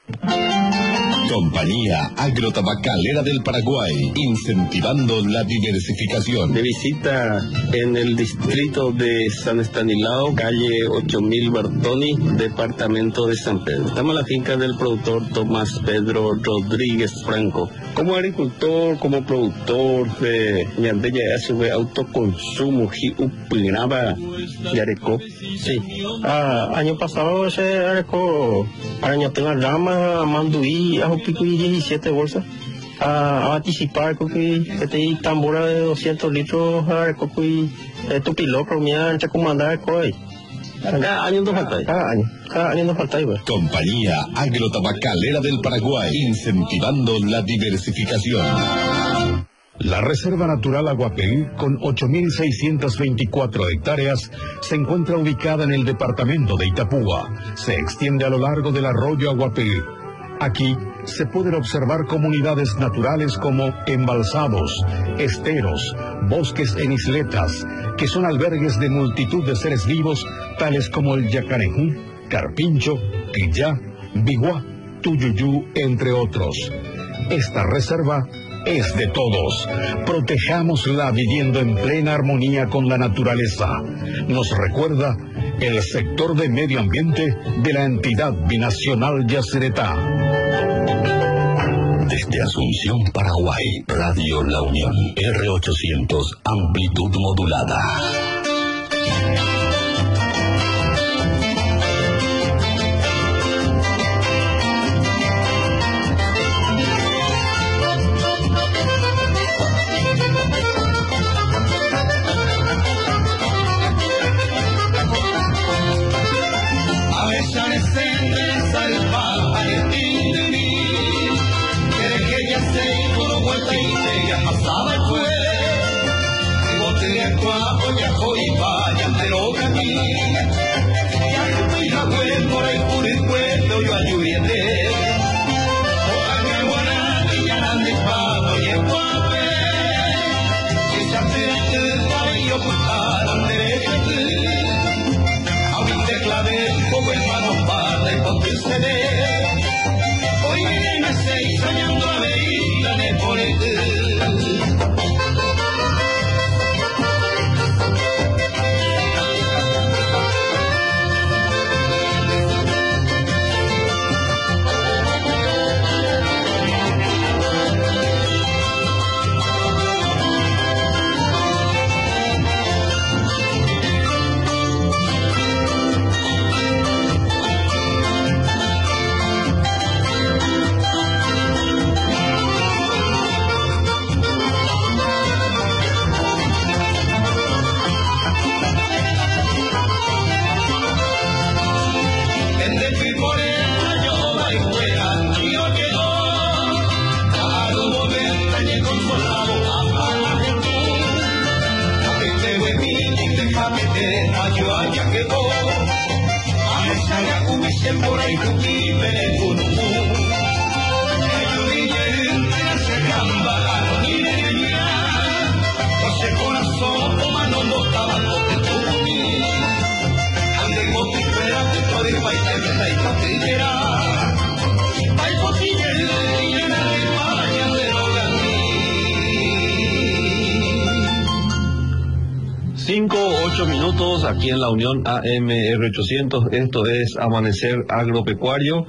Compañía Agrotabacalera del Paraguay, incentivando la diversificación. De visita en el distrito de San Estanislao, calle 8000 Bertoni, departamento de San Pedro. Estamos en la finca del productor Tomás Pedro Rodríguez Franco. Como agricultor, como productor, Ñandeya hace autoconsumo, Upinaba, Yareco. Sí. Año pasado ese Yareco, año tenga rama, manduí, ajo pico y 17 bolsas. A anticipar que te tambora de 200 litros, Yareco y tupilocro, mía, entre comandar, coi. Cada año nos falta. Cada año nos falta. Compañía Agrotabacalera del Paraguay, incentivando la diversificación. La Reserva Natural Aguapé, con 8.624 hectáreas, se encuentra ubicada en el departamento de Itapúa. Se extiende a lo largo del arroyo Aguapé. Aquí se pueden observar comunidades naturales como embalsados, esteros, bosques en isletas, que son albergues de multitud de seres vivos, tales como el yacarejú, carpincho, quillá, biguá, tuyuyú, entre otros. Esta reserva es de todos. Protejámosla viviendo en plena armonía con la naturaleza. Nos recuerda el sector de medio ambiente de la entidad binacional Yacyretá. Desde Asunción, Paraguay, Radio La Unión, R800, amplitud modulada. Hoy viene 6 soñando a veída de por minutos aquí en la Unión AMR800. Esto es Amanecer Agropecuario,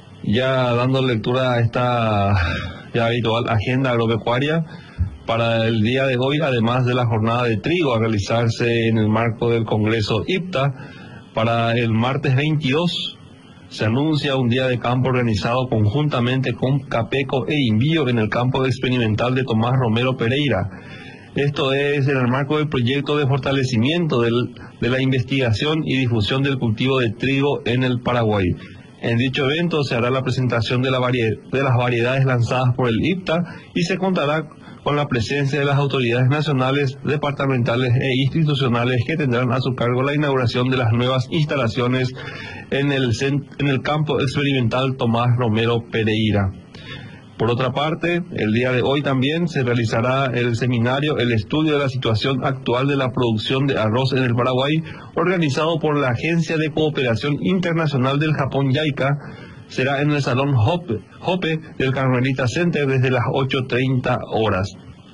ya dando lectura a esta ya habitual agenda agropecuaria para el día de hoy, además de la jornada de trigo a realizarse en el marco del Congreso IPTA. Para el martes 22 se anuncia un día de campo organizado conjuntamente con Capeco e Invío en el campo experimental de Tomás Romero Pereira. Esto es en el marco del proyecto de fortalecimiento de la investigación y difusión del cultivo de trigo en el Paraguay. En dicho evento se hará la presentación de las variedades lanzadas por el IPTA y se contará con la presencia de las autoridades nacionales, departamentales e institucionales que tendrán a su cargo la inauguración de las nuevas instalaciones en el campo experimental Tomás Romero Pereira. Por otra parte, el día de hoy también se realizará el seminario El estudio de la situación actual de la producción de arroz en el Paraguay, organizado por la Agencia de Cooperación Internacional del Japón, JICA. Será en el Salón Jope del Carmelita Center desde las 8:30 horas.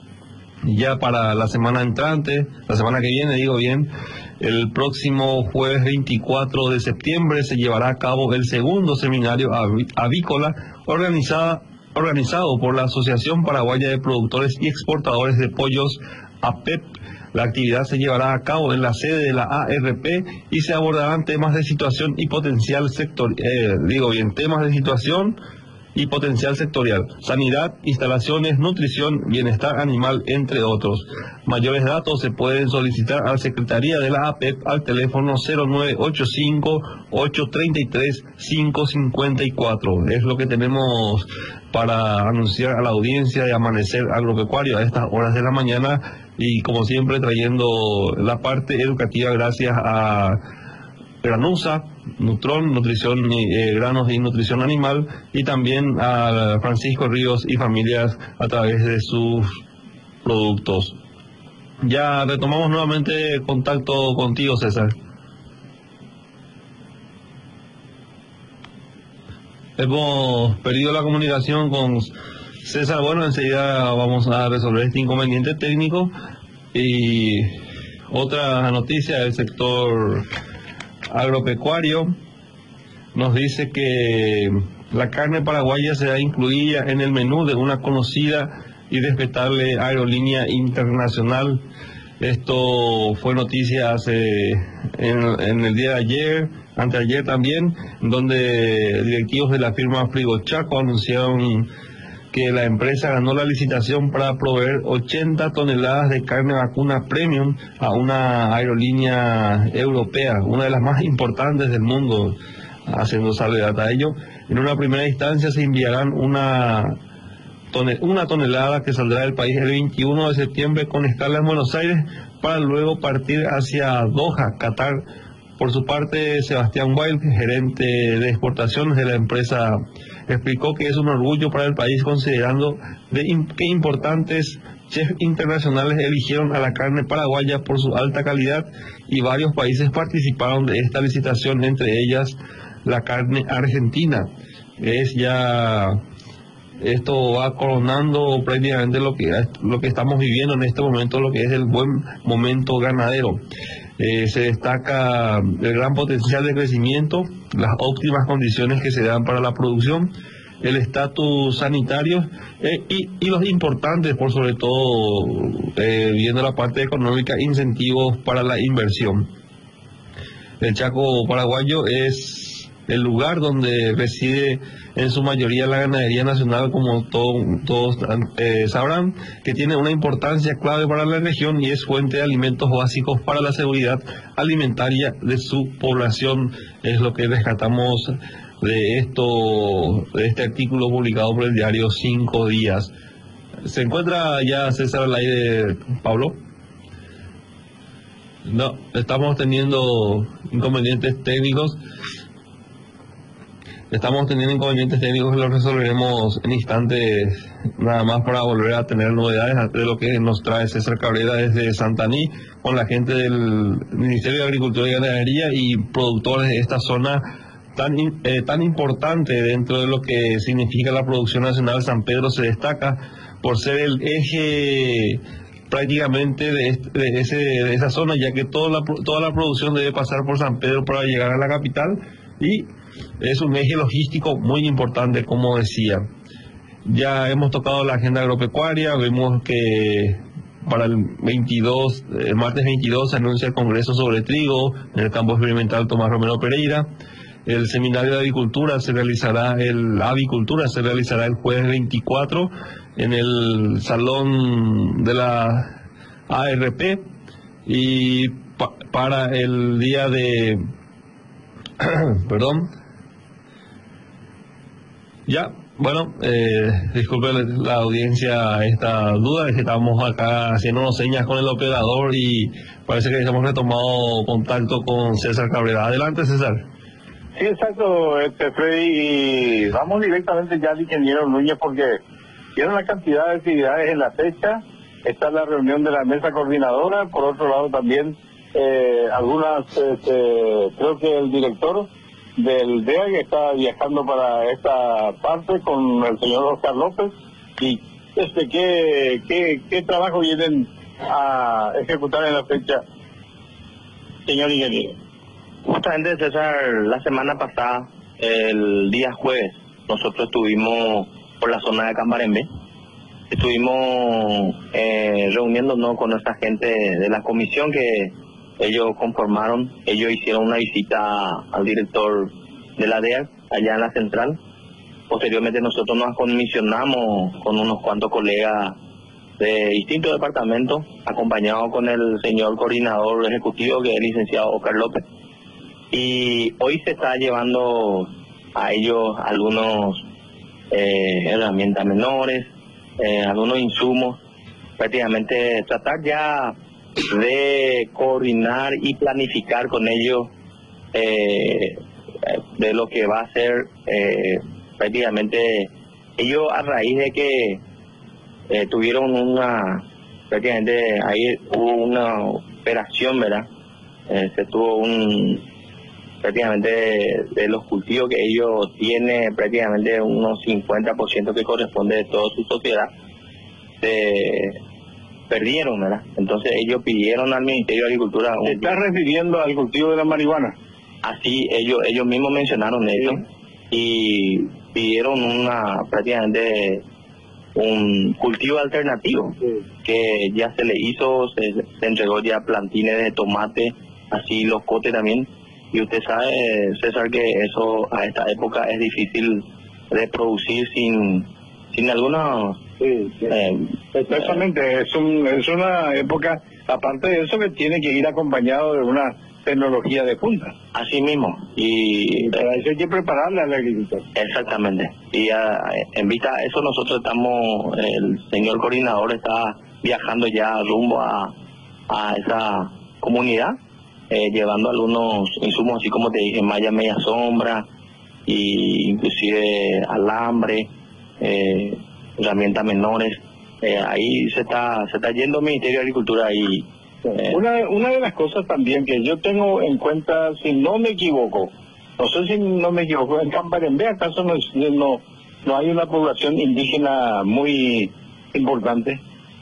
Ya para la semana entrante, la semana que viene, el próximo jueves 24 de septiembre se llevará a cabo el segundo seminario avícola organizado por la Asociación Paraguaya de Productores y Exportadores de Pollos, APEP. La actividad se llevará a cabo en la sede de la ARP y se abordarán temas de situación y potencial sector, temas de situación y potencial sectorial, sanidad, instalaciones, nutrición, bienestar animal, entre otros. Mayores datos se pueden solicitar a la Secretaría de la APEP al teléfono 0985-833-554. Es lo que tenemos para anunciar a la audiencia de Amanecer Agropecuario a estas horas de la mañana, y como siempre trayendo la parte educativa gracias a Granusa, Nutron, nutrición, granos y nutrición animal, y también a Francisco Ríos y familias a través de sus productos. Ya retomamos nuevamente contacto contigo, César. Hemos perdido la comunicación con César. Bueno, enseguida vamos a resolver este inconveniente técnico. Y otra noticia del sector agropecuario nos dice que la carne paraguaya será incluida en el menú de una conocida y respetable aerolínea internacional. Esto fue noticia en el día de ayer, anteayer también, donde directivos de la firma Frigochaco anunciaron que la empresa ganó la licitación para proveer 80 toneladas de carne vacuna premium a una aerolínea europea, una de las más importantes del mundo, haciendo salvedad a ello. En una primera instancia se enviarán una tonelada que saldrá del país el 21 de septiembre con escala en Buenos Aires, para luego partir hacia Doha, Qatar. Por su parte, Sebastián Wild, gerente de exportaciones de la empresa, explicó que es un orgullo para el país, considerando que importantes chefs internacionales eligieron a la carne paraguaya por su alta calidad, y varios países participaron de esta licitación, entre ellas la carne argentina. Esto va coronando prácticamente lo que estamos viviendo en este momento, lo que es el buen momento ganadero. Se destaca el gran potencial de crecimiento, las óptimas condiciones que se dan para la producción, el estatus sanitario y los importantes, por sobre todo, viendo la parte económica, incentivos para la inversión. El Chaco paraguayo es el lugar donde reside en su mayoría la ganadería nacional, como todos sabrán, que tiene una importancia clave para la región y es fuente de alimentos básicos para la seguridad alimentaria de su población. Es lo que rescatamos de este artículo publicado por el diario 5 Días. ¿Se encuentra ya César al aire, Pablo? No, estamos teniendo inconvenientes técnicos. Que los resolveremos en instantes, nada más, para volver a tener novedades de lo que nos trae César Cabrera desde Santaní, con la gente del Ministerio de Agricultura y Ganadería y productores de esta zona tan importante dentro de lo que significa la producción nacional. San Pedro se destaca por ser el eje prácticamente de esa zona, ya que toda la producción debe pasar por San Pedro para llegar a la capital, y es un eje logístico muy importante, como decía. Ya hemos tocado la agenda agropecuaria. Vemos que para el martes 22 se anuncia el Congreso sobre trigo en el campo experimental Tomás Romero Pereira. El seminario de avicultura se realizará el jueves 24 en el salón de la ARP, y para el día de disculpe la audiencia esta duda, es que estamos acá haciéndonos señas con el operador y parece que hemos retomado contacto con César Cabrera. Adelante, César. Sí, exacto, Freddy, y vamos directamente ya al ingeniero Núñez, porque tiene una cantidad de actividades en la fecha. Está la reunión de la mesa coordinadora, por otro lado también creo que el director del DEA que está viajando para esta parte con el señor Oscar López. Y ¿qué trabajo vienen a ejecutar en la fecha, señor ingeniero? Justamente, César, la semana pasada, el día jueves, nosotros estuvimos por la zona de Cambarembe. Estuvimos reuniéndonos con nuestra gente de la comisión que ellos conformaron. Ellos hicieron una visita al director de la DEA allá en la central, Posteriormente nosotros nos comisionamos con unos cuantos colegas de distintos departamentos, acompañados con el señor coordinador ejecutivo, que es el licenciado Oscar López. Y hoy se está llevando a ellos algunos herramientas menores, algunos insumos, prácticamente tratar ya de coordinar y planificar con ellos de lo que va a ser prácticamente ellos, a raíz de que tuvieron prácticamente ahí hubo una operación, ¿verdad? Se tuvo prácticamente de los cultivos que ellos tienen, prácticamente unos 50% que corresponde de toda su sociedad, se perdieron, ¿verdad? Entonces ellos pidieron al Ministerio de Agricultura... ¿Se está refiriendo al cultivo de la marihuana? Así, ellos mismos mencionaron eso, y pidieron prácticamente un cultivo alternativo, que ya se le hizo, se entregó ya plantines de tomate, así los cotes también. Y usted sabe, César, que eso a esta época es difícil de producir sin alguna... Exactamente, es una época, aparte de eso, que tiene que ir acompañado de una tecnología de punta. Así mismo. Y para eso hay que prepararle al agricultor. Exactamente. Y en vista a eso nosotros el señor coordinador está viajando ya rumbo a esa comunidad, llevando algunos insumos, así como te dije, malla media sombra, y inclusive alambre, herramientas menores. Ahí se está yendo el Ministerio de Agricultura y una de las cosas también que yo tengo en cuenta, si no me equivoco, no sé si no me equivoco, en Cambarembé acaso no hay una población indígena muy importante.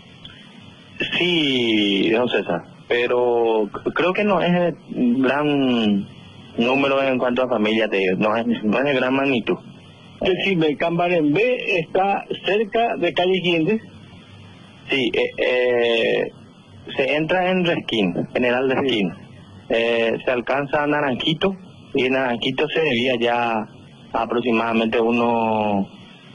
Sí, don César, pero creo que no es gran número en cuanto a familia, no es de gran magnitud. Decime, Cambarembé está cerca de Calle Guindes. Sí, se entra en Resquín, General Resquín. Se alcanza a Naranjito, y en Naranjito se debía ya aproximadamente unos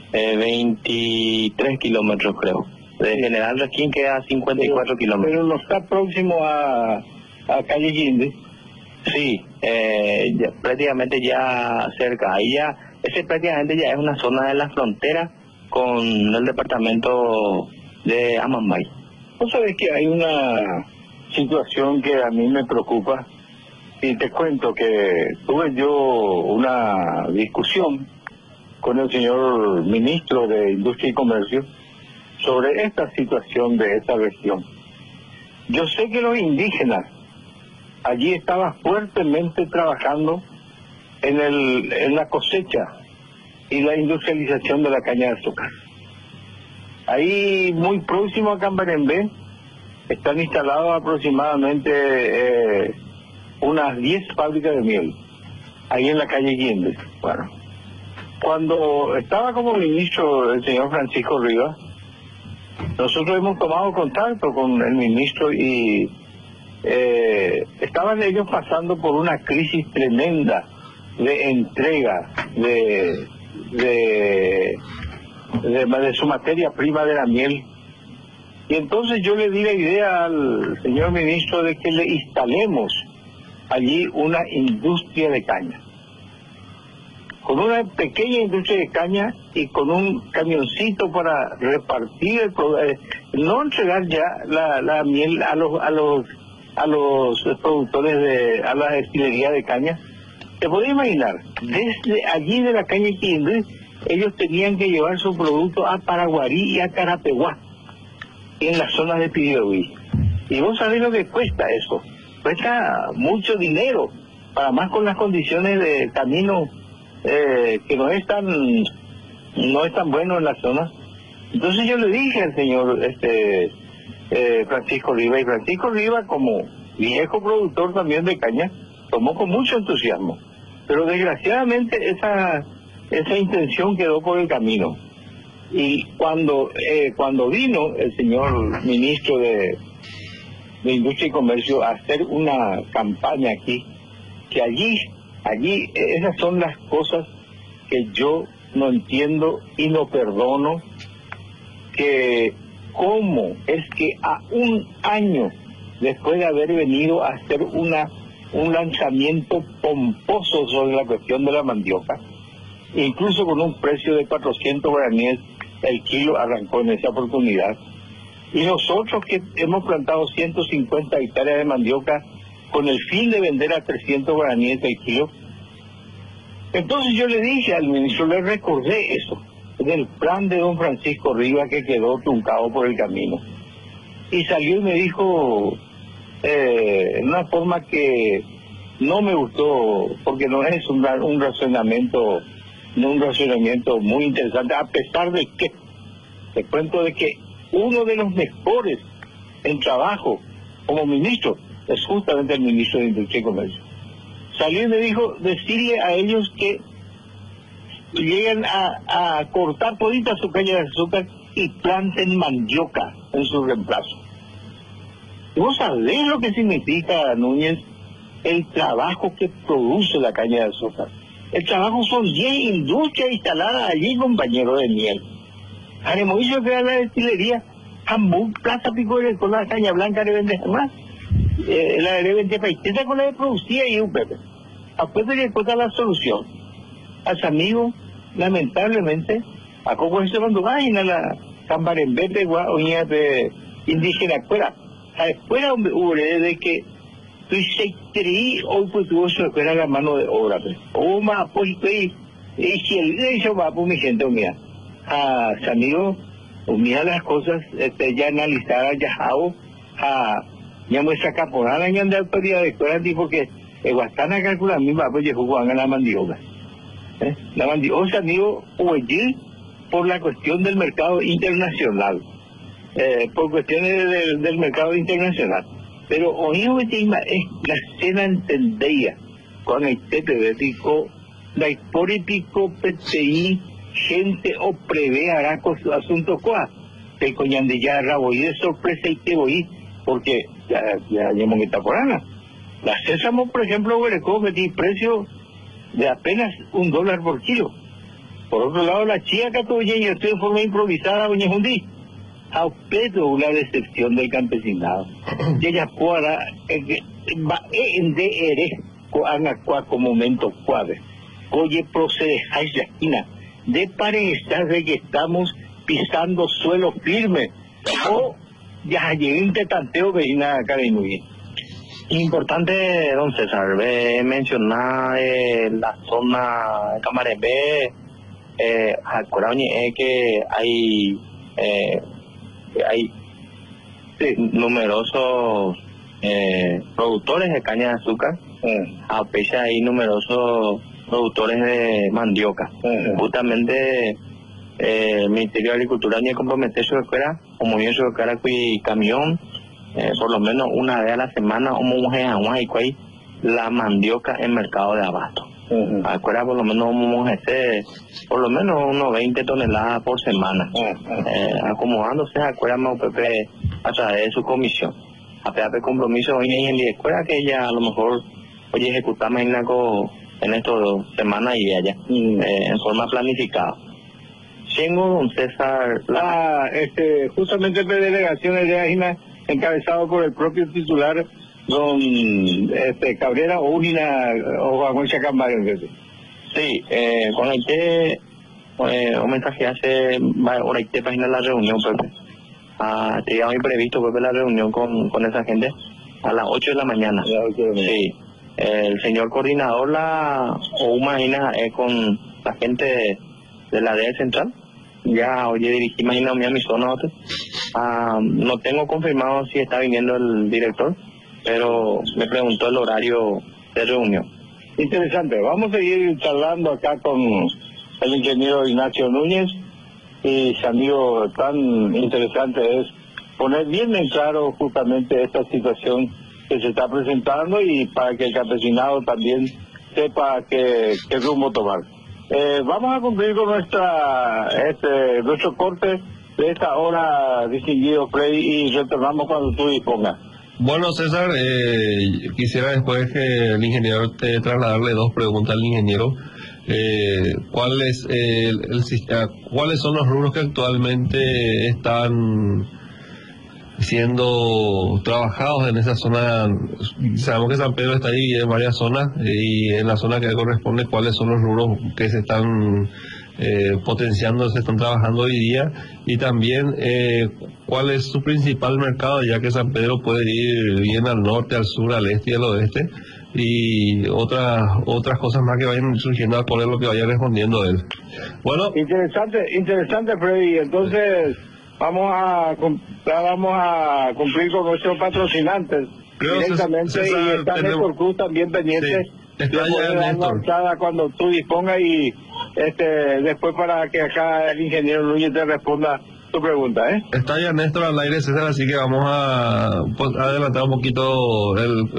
23 kilómetros, creo. De General Resquín queda 54 kilómetros. Pero no está próximo a Calle Guindes. Sí, prácticamente ya cerca. Ahí ese prácticamente ya es una zona de la frontera con el departamento de Amambay. Vos sabés que hay una situación que a mí me preocupa, y te cuento que tuve yo una discusión con el señor ministro de Industria y Comercio sobre esta situación de esta región. Yo sé que los indígenas allí estaban fuertemente trabajando en la cosecha y la industrialización de la caña de azúcar. Ahí, muy próximo a Cambarembé, están instalados aproximadamente unas 10 fábricas de miel, ahí en la calle Guindes. Bueno, cuando estaba como ministro el señor Francisco Rivas, nosotros hemos tomado contacto con el ministro y estaban ellos pasando por una crisis tremenda de entrega de su materia prima de la miel. Y entonces yo le di la idea al señor ministro de que le instalemos allí una industria de caña, con una pequeña industria de caña y con un camioncito para repartir no entregar ya la miel a los productores, a la destilería de caña. Te podés imaginar, desde allí de la caña Quindre, ellos tenían que llevar su producto a Paraguarí y a Carapeguá, en las zonas de Piribehuí. Y vos sabés lo que cuesta eso. Cuesta mucho dinero, para más con las condiciones de camino que no es tan bueno en la zona. Entonces yo le dije al señor Francisco Riva, y Francisco Riva, como viejo productor también de caña, tomó con mucho entusiasmo. Pero desgraciadamente esa intención quedó por el camino. Y cuando vino el señor ministro de Industria y Comercio a hacer una campaña aquí, que allí esas son las cosas que yo no entiendo y no perdono que cómo es que a un año después de haber venido a hacer un lanzamiento pomposo sobre la cuestión de la mandioca, incluso con un precio de 400 guaraníes el kilo, arrancó en esa oportunidad. Y nosotros que hemos plantado 150 hectáreas de mandioca con el fin de vender a 300 guaraníes el kilo. Entonces yo le dije al ministro, le recordé eso, del plan de don Francisco Rivas que quedó truncado por el camino. Y salió y me dijo, una forma que no me gustó, porque no es un razonamiento, no un razonamiento muy interesante, a pesar de que, te cuento de que uno de los mejores en trabajo como ministro es justamente el ministro de Industria y Comercio. Salió y me dijo, decirle a ellos que lleguen a cortar todita su caña de azúcar y planten mandioca en su reemplazo. ¿Vos sabés lo que significa, Núñez, el trabajo que produce la caña de azúcar? El trabajo son 10 industrias instaladas allí, compañero de miel. Aremovillo que da la destilería, Hamburg, Plaza Pico de con la caña blanca de vende más. La de vende paiteta con la de producía y un pepe. Apuesto que encuentra la solución. A su amigo, lamentablemente, a poco se mandó vaina la cambarembete, oña de indígena fuera. Afuera de que tu se hoy pues tuvo su fuera la mano de obra. O más, pues, y si el eso va por mi gente, mía. A su amigo, mira las cosas, ya analizadas, ya hago, ya muestra caporana, ya anda autoridad de escuela, porque Guastana calcula misma, pues yo juego a la mandioca. La mandioca, amigo, oye, por la cuestión del mercado internacional, por cuestiones del mercado internacional. Pero hoy es la escena entendía con el TPB, la hipórico PTI, gente o prevé hará con su asunto coa, te coñan de ya raboí de sorpresa y te voy, porque ya llamamos itaporana. La sésamo, por ejemplo, huerecó que tiene precio de apenas $1 por kilo. Por otro lado, la chía que tú yo estoy en forma improvisada, oye, hundí. A Pedro, una decepción del campesinado. Y ella pueda, va en DR, con momento cuadre. Oye, procede, hay la esquina. De parecer de que estamos pisando suelo firme. O ya llegué un tanteo que viene acá de Núñez. Importante, don César, mencionar la zona de Camarembé, que hay numerosos productores de caña de azúcar, a pesar hay numerosos productores de mandioca. Justamente el Ministerio de Agricultura ni comprometer su escuela, como bien su escuela y camión, por lo menos una vez a la semana, la mandioca en mercado de abasto. Acuerda por lo menos por lo menos unos 20 toneladas por semana, acomodándose acuerda Pepe a través de su comisión. A PAP compromiso hoy en la escuela que ella a lo mejor hoy ejecutamos en estas 2 semanas y allá, en forma planificada. Tengo, don César, justamente la delegación de Ágina, encabezado por el propio titular, don Cabrera o Unina o Juan Chacambario. Sí, conecté un mensaje hace hora y te página la reunión, Pepe. Tenía hoy previsto, Pepe, la reunión con esa gente a las 8 de la mañana. Sí, el señor coordinador imagina con la gente de la DE Central. Ya, oye, dirigí, imagina, a mi zona. No tengo confirmado si está viniendo el director, pero me preguntó el horario de reunión. Interesante. Vamos a seguir charlando acá con el ingeniero Ignacio Núñez, y su amigo, tan interesante es poner bien en claro justamente esta situación que se está presentando y para que el campesinado también sepa qué rumbo tomar. Vamos a cumplir con nuestro corte de esta hora, distinguido Freddy, y retornamos cuando tú dispongas. Bueno, César, quisiera después que el ingeniero trasladarle 2 preguntas al ingeniero. cuáles son los rubros que actualmente están siendo trabajados en esa zona. Sabemos que San Pedro está dividido en varias zonas y en la zona que corresponde cuáles son los rubros que se están potenciando, se están trabajando hoy día, y también cuál es su principal mercado, ya que San Pedro puede ir bien al norte, al sur, al este y al oeste, y otras cosas más que vayan surgiendo al poder lo que vaya respondiendo él. Bueno, interesante Freddy. Entonces vamos a cumplir con nuestros patrocinantes directamente, César, y está Néstor Cruz también pendiente. Sí. Está ya Néstor. Cuando tú dispongas, y después para que acá el ingeniero Núñez te responda tu pregunta, Está ya Néstor al aire, César, así que vamos a adelantar un poquito,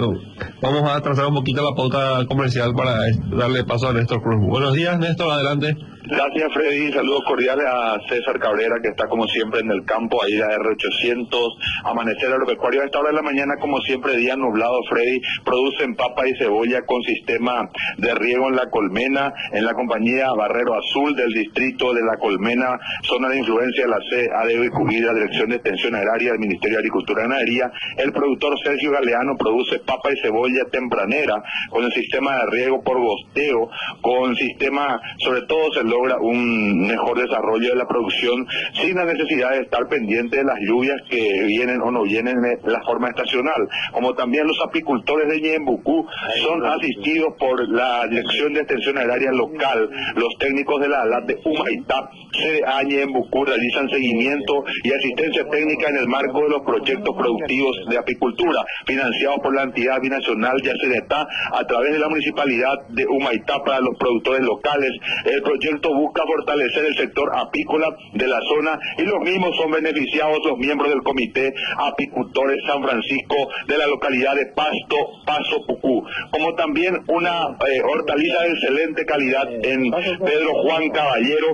vamos a trazar un poquito la pauta comercial para darle paso a Néstor Cruz. Buenos días, Néstor, adelante. Gracias, Freddy. Saludos cordiales a César Cabrera, que está como siempre en el campo, ahí la R800, Amanecer Agropecuario. A esta hora de la mañana, como siempre, día nublado, Freddy. Producen papa y cebolla con sistema de riego en La Colmena, en la compañía Barrero Azul del distrito de La Colmena, zona de influencia de la CADEB y la Dirección de Extensión Agraria del Ministerio de Agricultura y Ganadería. El productor Sergio Galeano produce papa y cebolla tempranera con el sistema de riego por goteo, con sistema, sobre todo se logra un mejor desarrollo de la producción sin la necesidad de estar pendiente de las lluvias que vienen o no vienen de la forma estacional. Como también los apicultores de Ñembucú son asistidos por la Dirección de Extensión Agraria Local. Los técnicos de la ALAT de Humaitá, CDA Ñembucú, realizan seguimiento y asistencia técnica en el marco de los proyectos productivos de apicultura financiados por la entidad binacional Yacenetá a través de la municipalidad de Humaitá para los productores locales. El proyecto busca fortalecer el sector apícola de la zona, y los mismos son beneficiados los miembros del Comité Apicultores San Francisco de la localidad de Paso Pucú, como también una hortaliza de excelente calidad en Pedro Juan Caballero.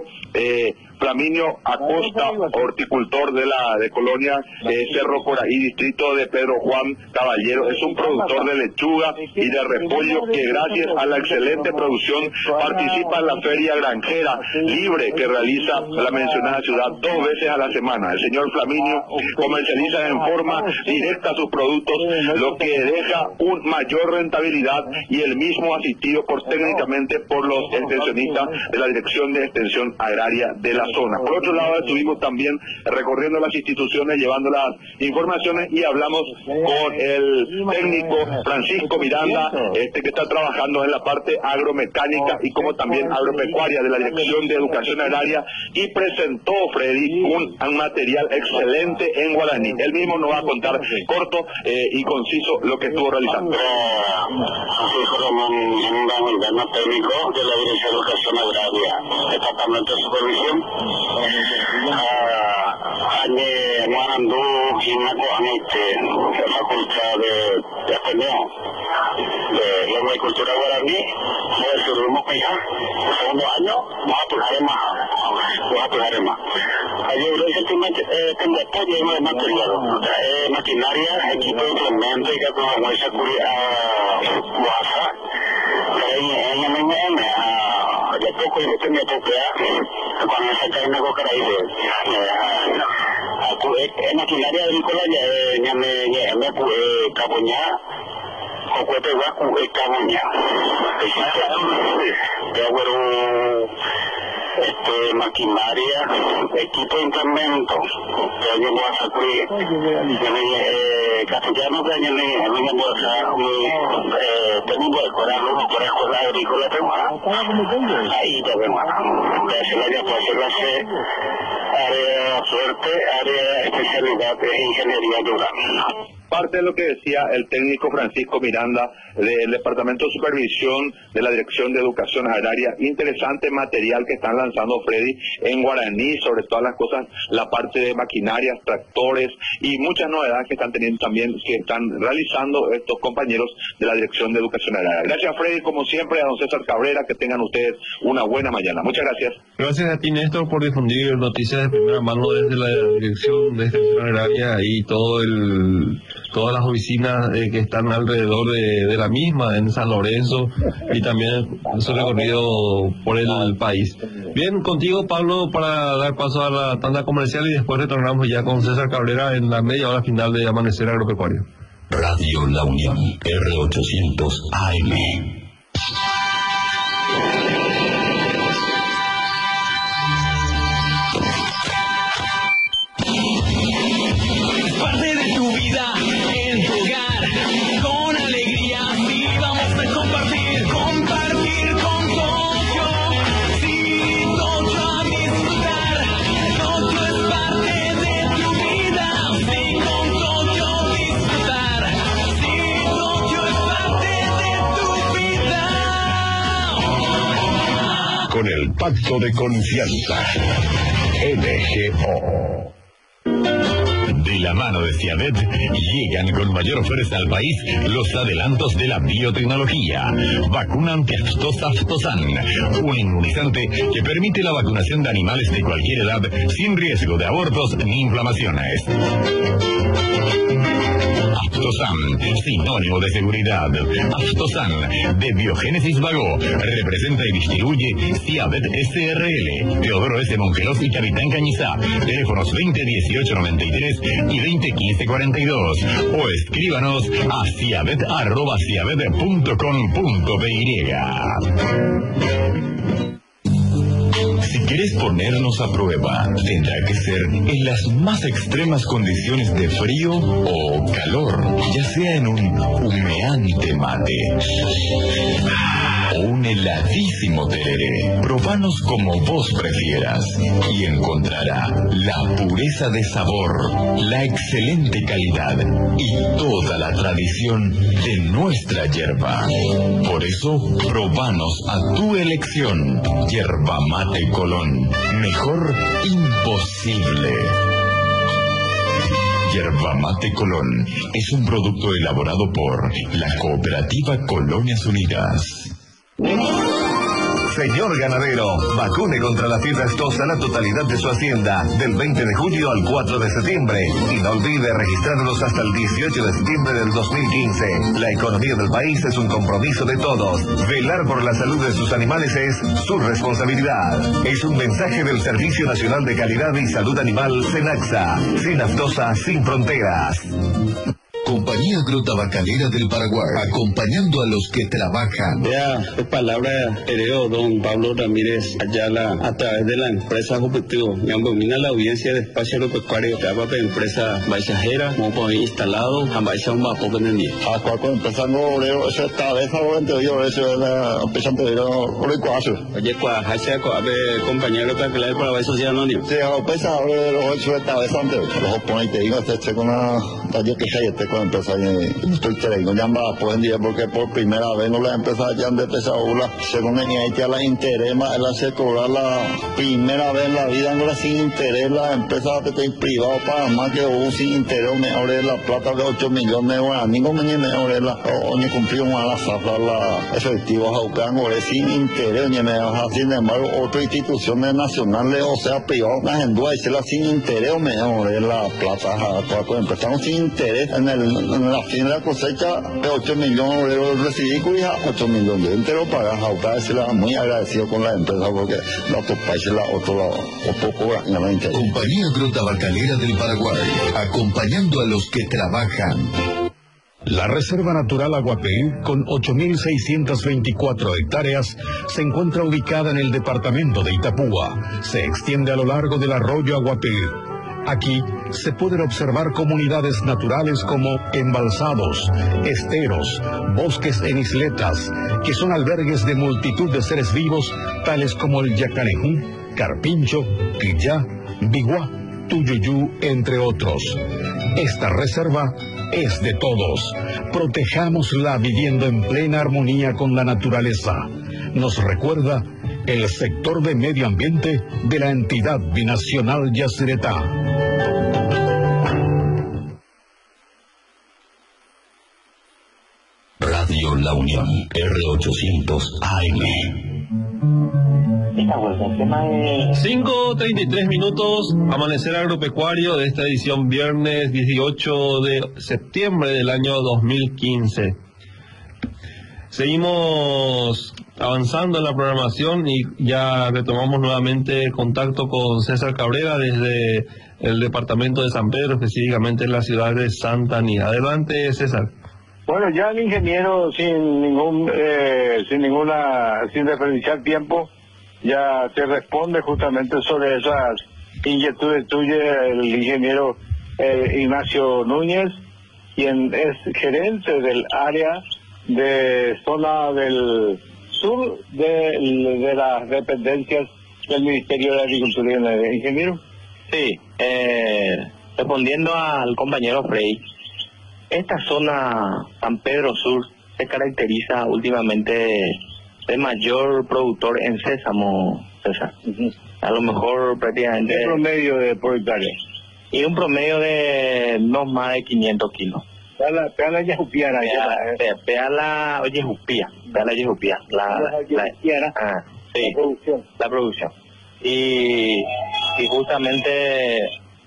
Flaminio Acosta, horticultor de Colonia Cerro Coraí, distrito de Pedro Juan Caballero, es un productor de lechuga y de repollo que gracias a la excelente producción participa en la feria granjera libre que realiza la mencionada ciudad 2 veces a la semana. El señor Flaminio comercializa en forma directa sus productos, lo que deja un mayor rentabilidad, y el mismo asistido técnicamente por los extensionistas de la Dirección de Extensión Agraria de la zona. Por otro lado, estuvimos también recorriendo las instituciones, llevando las informaciones, y hablamos con el técnico Francisco Miranda, que está trabajando en la parte agromecánica y como también agropecuaria de la Dirección de Educación Agraria, y presentó, Freddy, un material excelente en guaraní. Él mismo nos va a contar corto y conciso lo que estuvo realizando. Francisco Ramón, técnico de la Dirección de Educación Agraria, Departamento de Supervisión. Añe Guarandú, Ginaco, Anite, Facultad de Ateneo de la Agricultura Guaraní, subimos ya, segundo año, vamos a tujar más. Allí tengo apoyo de material, maquinaria, equipo de implemento, y que como esa curia WhatsApp, ya poco yo tenía que cuando se cae una coca ahí en maquinaria agrícola ya me caboñá o cuete guacu caboñá maquinaria, equipo de implemento, yo voy a sacar castellano que yo voy a técnico de escuela agrícola, ahí te vemos, gracias a Dios por hacerse área suerte, área especialidad de ingeniería rural. Parte de lo que decía el técnico Francisco Miranda del Departamento de Supervisión de la Dirección de Educación Agraria. Interesante material que están lanzando, Freddy, en guaraní, sobre todas las cosas, la parte de maquinarias, tractores y muchas novedades que están teniendo también, que están realizando estos compañeros de la Dirección de Educación Agraria. Gracias, Freddy, como siempre, a don César Cabrera, que tengan ustedes una buena mañana. Muchas gracias. Gracias a ti, Néstor, por difundir noticias de primera mano desde la Dirección de Extensión Agraria y todo todas las oficinas que están alrededor de la misma, en San Lorenzo, y también su recorrido por el país. Bien, contigo, Pablo, para dar paso a la tanda comercial y después retornamos ya con César Cabrera en la media hora final de Amanecer Agropecuario. Radio La Unión, R800 AM. Parte de tu vida en tu hogar, con alegría, sí, vamos a compartir con Toyo. Sí, Toyo a disfrutar, Toyo es parte de tu vida, sí, con Toyo disfrutar, sí, Toyo es parte de tu vida. Con el pacto de confianza, LGO. De la mano de Ciavet llegan con mayor fuerza al país los adelantos de la biotecnología. Vacuna antiaftosa Aftosan, un inmunizante que permite la vacunación de animales de cualquier edad sin riesgo de abortos ni inflamaciones. Aftosan, sinónimo de seguridad. Aftosan, de Biogénesis Vago, representa y distribuye Ciavet SRL, Teodoro S. Mongelos y Capitán Cañizá. Teléfonos 2018-93 y 2015-42. O escríbanos a ciavet@ciavet.com.py. Si quieres ponernos a prueba, tendrá que ser en las más extremas condiciones de frío o calor, ya sea en un humeante mate o un heladísimo tereré. Probanos como vos prefieras y encontrará la pureza de sabor, la excelente calidad y toda la tradición de nuestra yerba. Por eso, probanos a tu elección. Yerba Mate Colón. Mejor imposible. Yerba Mate Colón es un producto elaborado por la Cooperativa Colonias Unidas. Señor ganadero, vacune contra la fiebre aftosa la totalidad de su hacienda del 20 de julio al 4 de septiembre y no olvide registrarlos hasta el 18 de septiembre del 2015. La economía del país es un compromiso de todos. Velar por la salud de sus animales es su responsabilidad. Es un mensaje del Servicio Nacional de Calidad y Salud Animal, SENAXA. Sin aftosa, sin fronteras. Compañía Agrotabacalera del Paraguay, acompañando a los que trabajan. Ya, es palabra hereo don Pablo Ramírez Ayala a través de la empresa Objetivo. Me domina la audiencia de espacio agropecuario de la empresa Baixajera, como poder instalado, a Baixa un mapo que tenía. A cual empezando oreo, esa cabeza lo entendió, eso es la empezando oreo cuaso. Oye, cuajacha, compañía Agrotabacalera del Paraguay Social Anónimo. Sí, a pesar de los hechos de cabeza antes, los ponen te digo, este con una talla que hay este empezar estoy trayendo ya pueden decir porque por primera vez no la empezar ya de pesadura según en ella la interés más la se cobrar la primera vez en la vida no la sin interés la empresa que está privado para más que hubo sin interés mejor es la plata de 8 millones de guaraní no mejor es la o ni cumplió más la zafra la efectivo jaucan o sin interés ni me sin embargo otras instituciones nacionales o sea privadas la gente dice la sin interés o mejor es la plata cuando empezamos sin interés en la fin de la cosecha de 8 millones de euros recibí y 8 millones de entero para Jauca, se la muy agradecido con la empresa porque la otro país la otro lado o poco realmente. Compañía Agrotabacalera del Paraguay, acompañando a los que trabajan. La Reserva Natural Aguapé, con 8.624 hectáreas, se encuentra ubicada en el departamento de Itapúa. Se extiende a lo largo del arroyo Aguapé. Aquí se pueden observar comunidades naturales como embalsados, esteros, bosques en isletas, que son albergues de multitud de seres vivos, tales como el yacarejú, carpincho, quillá, biguá, tuyuyú, entre otros. Esta reserva es de todos. Protejámosla viviendo en plena armonía con la naturaleza. Nos recuerda el sector de medio ambiente de la entidad binacional Yacyretá. Radio La Unión, R800 AM. esta vuelta, el tema de... 5:33 minutos, amanecer agropecuario de esta edición viernes 18 de septiembre del año 2015. Seguimos avanzando en la programación y ya retomamos nuevamente contacto con César Cabrera desde el departamento de San Pedro, específicamente en la ciudad de Santa Anita. Adelante, César. Bueno, ya el ingeniero sin desperdiciar tiempo, ya te responde justamente sobre esas inquietudes tuyas el ingeniero Ignacio Núñez, quien es gerente del área de zona del sur de las dependencias del Ministerio de Agricultura y Ganadería. Ingeniero. Sí, respondiendo al compañero Frey, esta zona San Pedro Sur se caracteriza últimamente de mayor productor en sésamo, César. A lo mejor prácticamente... ¿Qué promedio de por hectárea? Y un promedio de no más de 500 kilos. Peala yejupía, Peala yejupía, la producción. Y justamente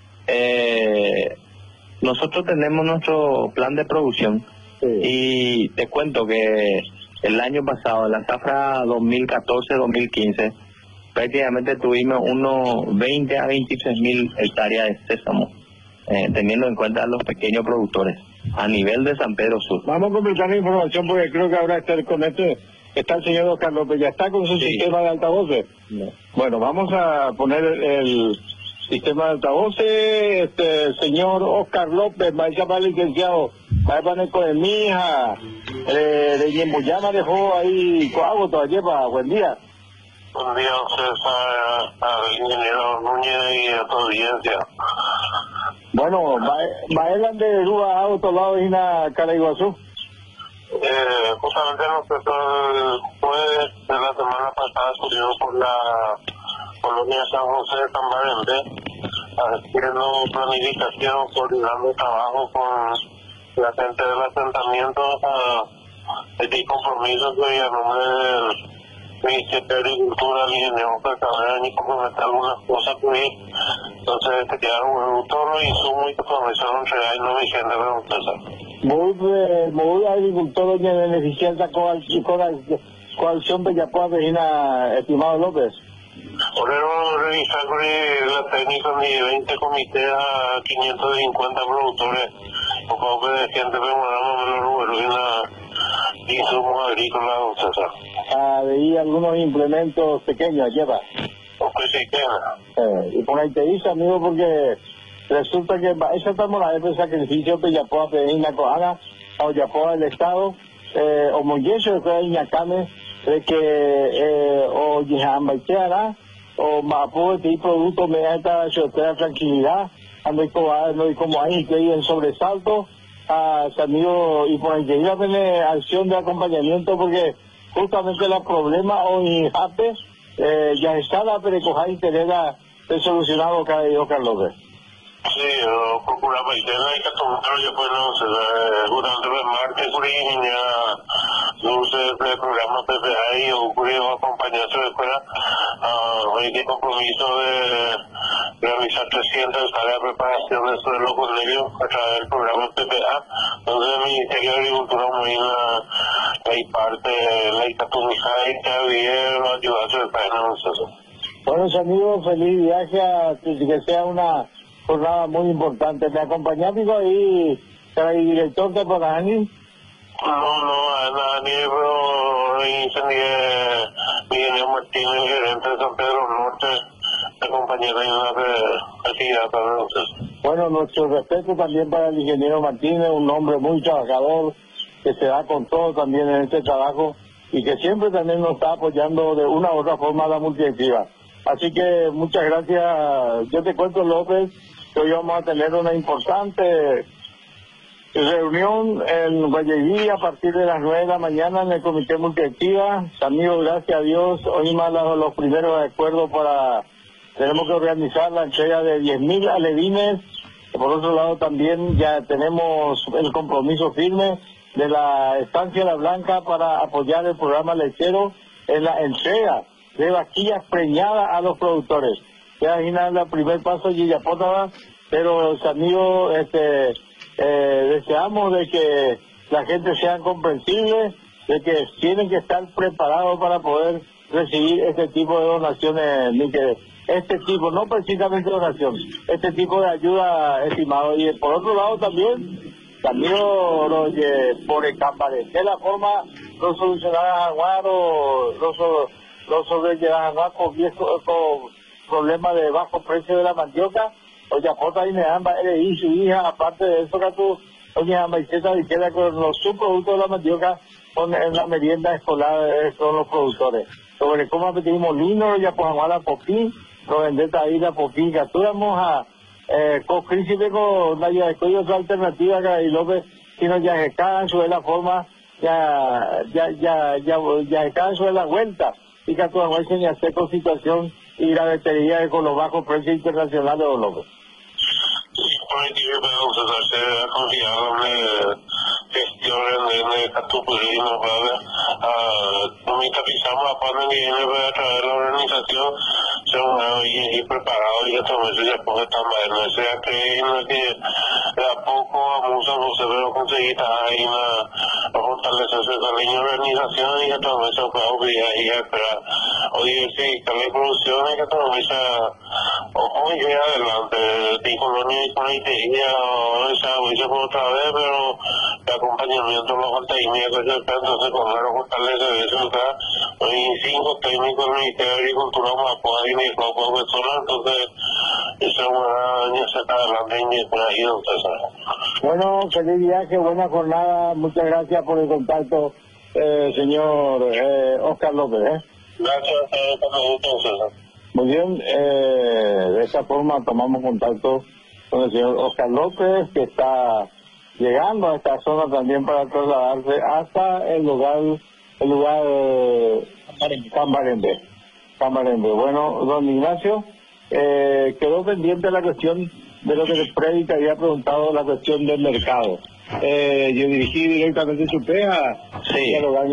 nosotros tenemos nuestro plan de producción, y te cuento que el año pasado, en la zafra 2014-2015, prácticamente tuvimos unos 20 a 23 mil hectáreas de sésamo, teniendo en cuenta a los pequeños productores a nivel de San Pedro Sur. Vamos a completar la información porque creo que ahora está el señor Oscar López, ya está con su sistema de altavoces. No. Bueno, vamos a poner el sistema de altavoces. Señor Oscar López, va a llamar al licenciado, va a poner con mi hija de Yembuyama, dejó ahí coago todavía para buen día. Buen día, César, al ingeniero Núñez y a tu audiencia. Bueno, ¿baelan de Rúa a otro lado y una Caraiguazú? Justamente nosotros el jueves de la semana pasada estuvimos por la colonia San José de San Barendé, haciendo planificación, coordinando trabajo con la gente del asentamiento, de compromisos y a nombre del Ministerio de Agricultura, el ingeniero Cabrera, y comprometer algunas cosas con él. Entonces te quedaron todos los insumos y te comenzaron a entregar y no vigente de la empresa. Muy agricultor de beneficiaria coalición Bellapoa, vecina, estimado López. Podemos revisar con la técnica de 20 comités a 550 productores, un poco de gente memoramos de los números y insumos agrícolas, César. Veí algunos implementos pequeños, lleva. Y por ahí te dice, amigo, porque resulta que esa estamos la de sacrificio que Yapoa Pedina Coana, o Yapoa del Estado, o Moyeso de Iñacame, de que o Yijambaiteara, o Mapo de producto me da esta tranquilidad, ando y como ahí que hay en sobresalto, amigo, y por ahí te dice tener acción de acompañamiento, porque justamente el problema hoy JAPE ya está la perecoja interera de solucionado cada día, Carlos. Sí, yo procuraba y tener que tomar yo durante el martes dulce el programa PPA y ocurrió acompañarse de escuela hoy de compromiso de realizar 300 tareas de preparación de suelo con ellos a través del programa PPA, donde el Ministerio de Agricultura muy la parte la Itatumijá y que había ayudarse de país. Bueno, amigos, feliz viaje, que sea una jornada muy importante. ¿Me acompañó, amigo, ahí el director de Panani? No, Dani, pero ingeniero Martínez, gerente de San Pedro Norte, me acompañaron en la actividad para nosotros. Bueno, nuestro respeto también para el ingeniero Martínez, un hombre muy trabajador, que se da con todo también en este trabajo y que siempre también nos está apoyando de una u otra forma a la multiactiva. Así que muchas gracias. Yo te cuento, López, que hoy vamos a tener una importante reunión en Guayaquil a partir de las 9 de la mañana en el Comité Multiactiva. Amigos, gracias a Dios, hoy más los primeros acuerdos tenemos que organizar la entrega de 10.000 alevines. Por otro lado, también ya tenemos el compromiso firme de la Estancia La Blanca para apoyar el programa lechero en la entrega de vaquillas preñadas a los productores. Ya imaginan el primer paso y ya potaba, pero amigos, deseamos de que la gente sea comprensible, de que tienen que estar preparados para poder recibir este tipo de donaciones, ni que este tipo, no precisamente donación, este tipo de ayuda, estimado. Y por otro lado también por el Cambaré, de la forma no solucionar a Jaguar o no sobrellevar a Jaguar con problemas de bajo precio de la mandioca, o ya pota y me dan y su hija, aparte de eso que tú, oye, Maiceta dijera con los subproductos de la mandioca en la merienda escolar con los productores. Sobre cómo pedimos lino, ya pues a la popín, lo vendeta ahí la popín, que actuamos a con príncipe con la ya escogió otra alternativa que ahí López, sino ya se cagan sobre la forma, ya se cagan sobre la vuelta, y que actuamos en hacer con situación y la vetería con los bajos precios internacionales de López. gestiones de Catupurismo para capitalizamos a cuando viene a través de la organización son y preparados y que todo eso ya puede estar no sea creyendo que de a poco vamos a pero conseguir ahí a fortalecerse con la organización y que todo eso pueda obligar y esperar o diversificar la producción y que todo eso ojo y adelante tipo colonia y con la idea o esa huella por otra vez pero de acompañamiento los técnicos entonces con la fortaleza de eso acá hay 5 técnicos del Ministerio de Agricultura más poder y poco personal entonces esa es una receta adelante y por ahí entonces bueno, feliz viaje, buena jornada, muchas gracias por el contacto señor Oscar López gracias entonces muy bien, de esta forma tomamos contacto con el señor Oscar López que está llegando a esta zona también para trasladarse hasta el lugar Cambarende. Bueno, don Ignacio, quedó pendiente la cuestión de lo que el Freddy te había preguntado, la cuestión del mercado. Yo dirigí directamente su PEA. Sí,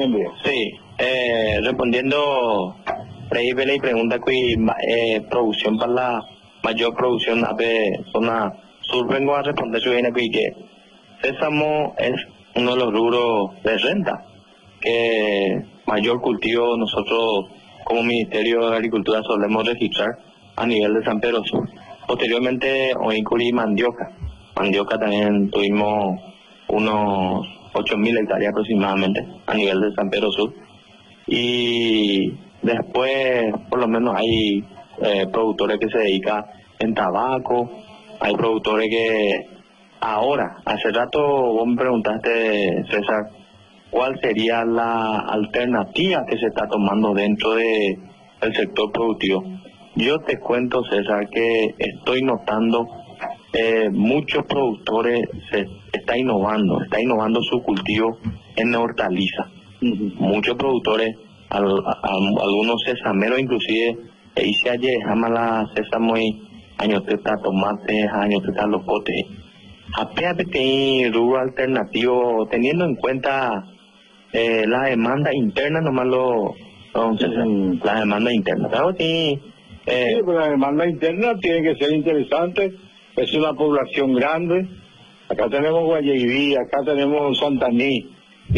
respondiendo Freddy Vélez pregunta que producción para la mayor producción de zona sur, vengo a responder su bien aquí que sésamo es uno de los rubros de renta que mayor cultivo nosotros como Ministerio de Agricultura solemos registrar a nivel de San Pedro Sur. Posteriormente oícurí mandioca también tuvimos unos 8.000 hectáreas aproximadamente a nivel de San Pedro Sur y después por lo menos hay productores que se dedican en tabaco, hay productores que ahora, hace rato vos me preguntaste, César, ¿cuál sería la alternativa que se está tomando dentro del sector productivo? Yo te cuento, César, que estoy notando muchos productores se está innovando su cultivo en hortaliza. Muchos productores, algunos sesameros inclusive, y se ayer jamás la sésamo y añoteta tomates, añoteta locote. Apenas que rubro alternativo, teniendo en cuenta la demanda interna, nomás la demanda interna. Claro, sí, pero la demanda interna tiene que ser interesante, es una población grande. Acá tenemos Guayaibí, acá tenemos Santaní,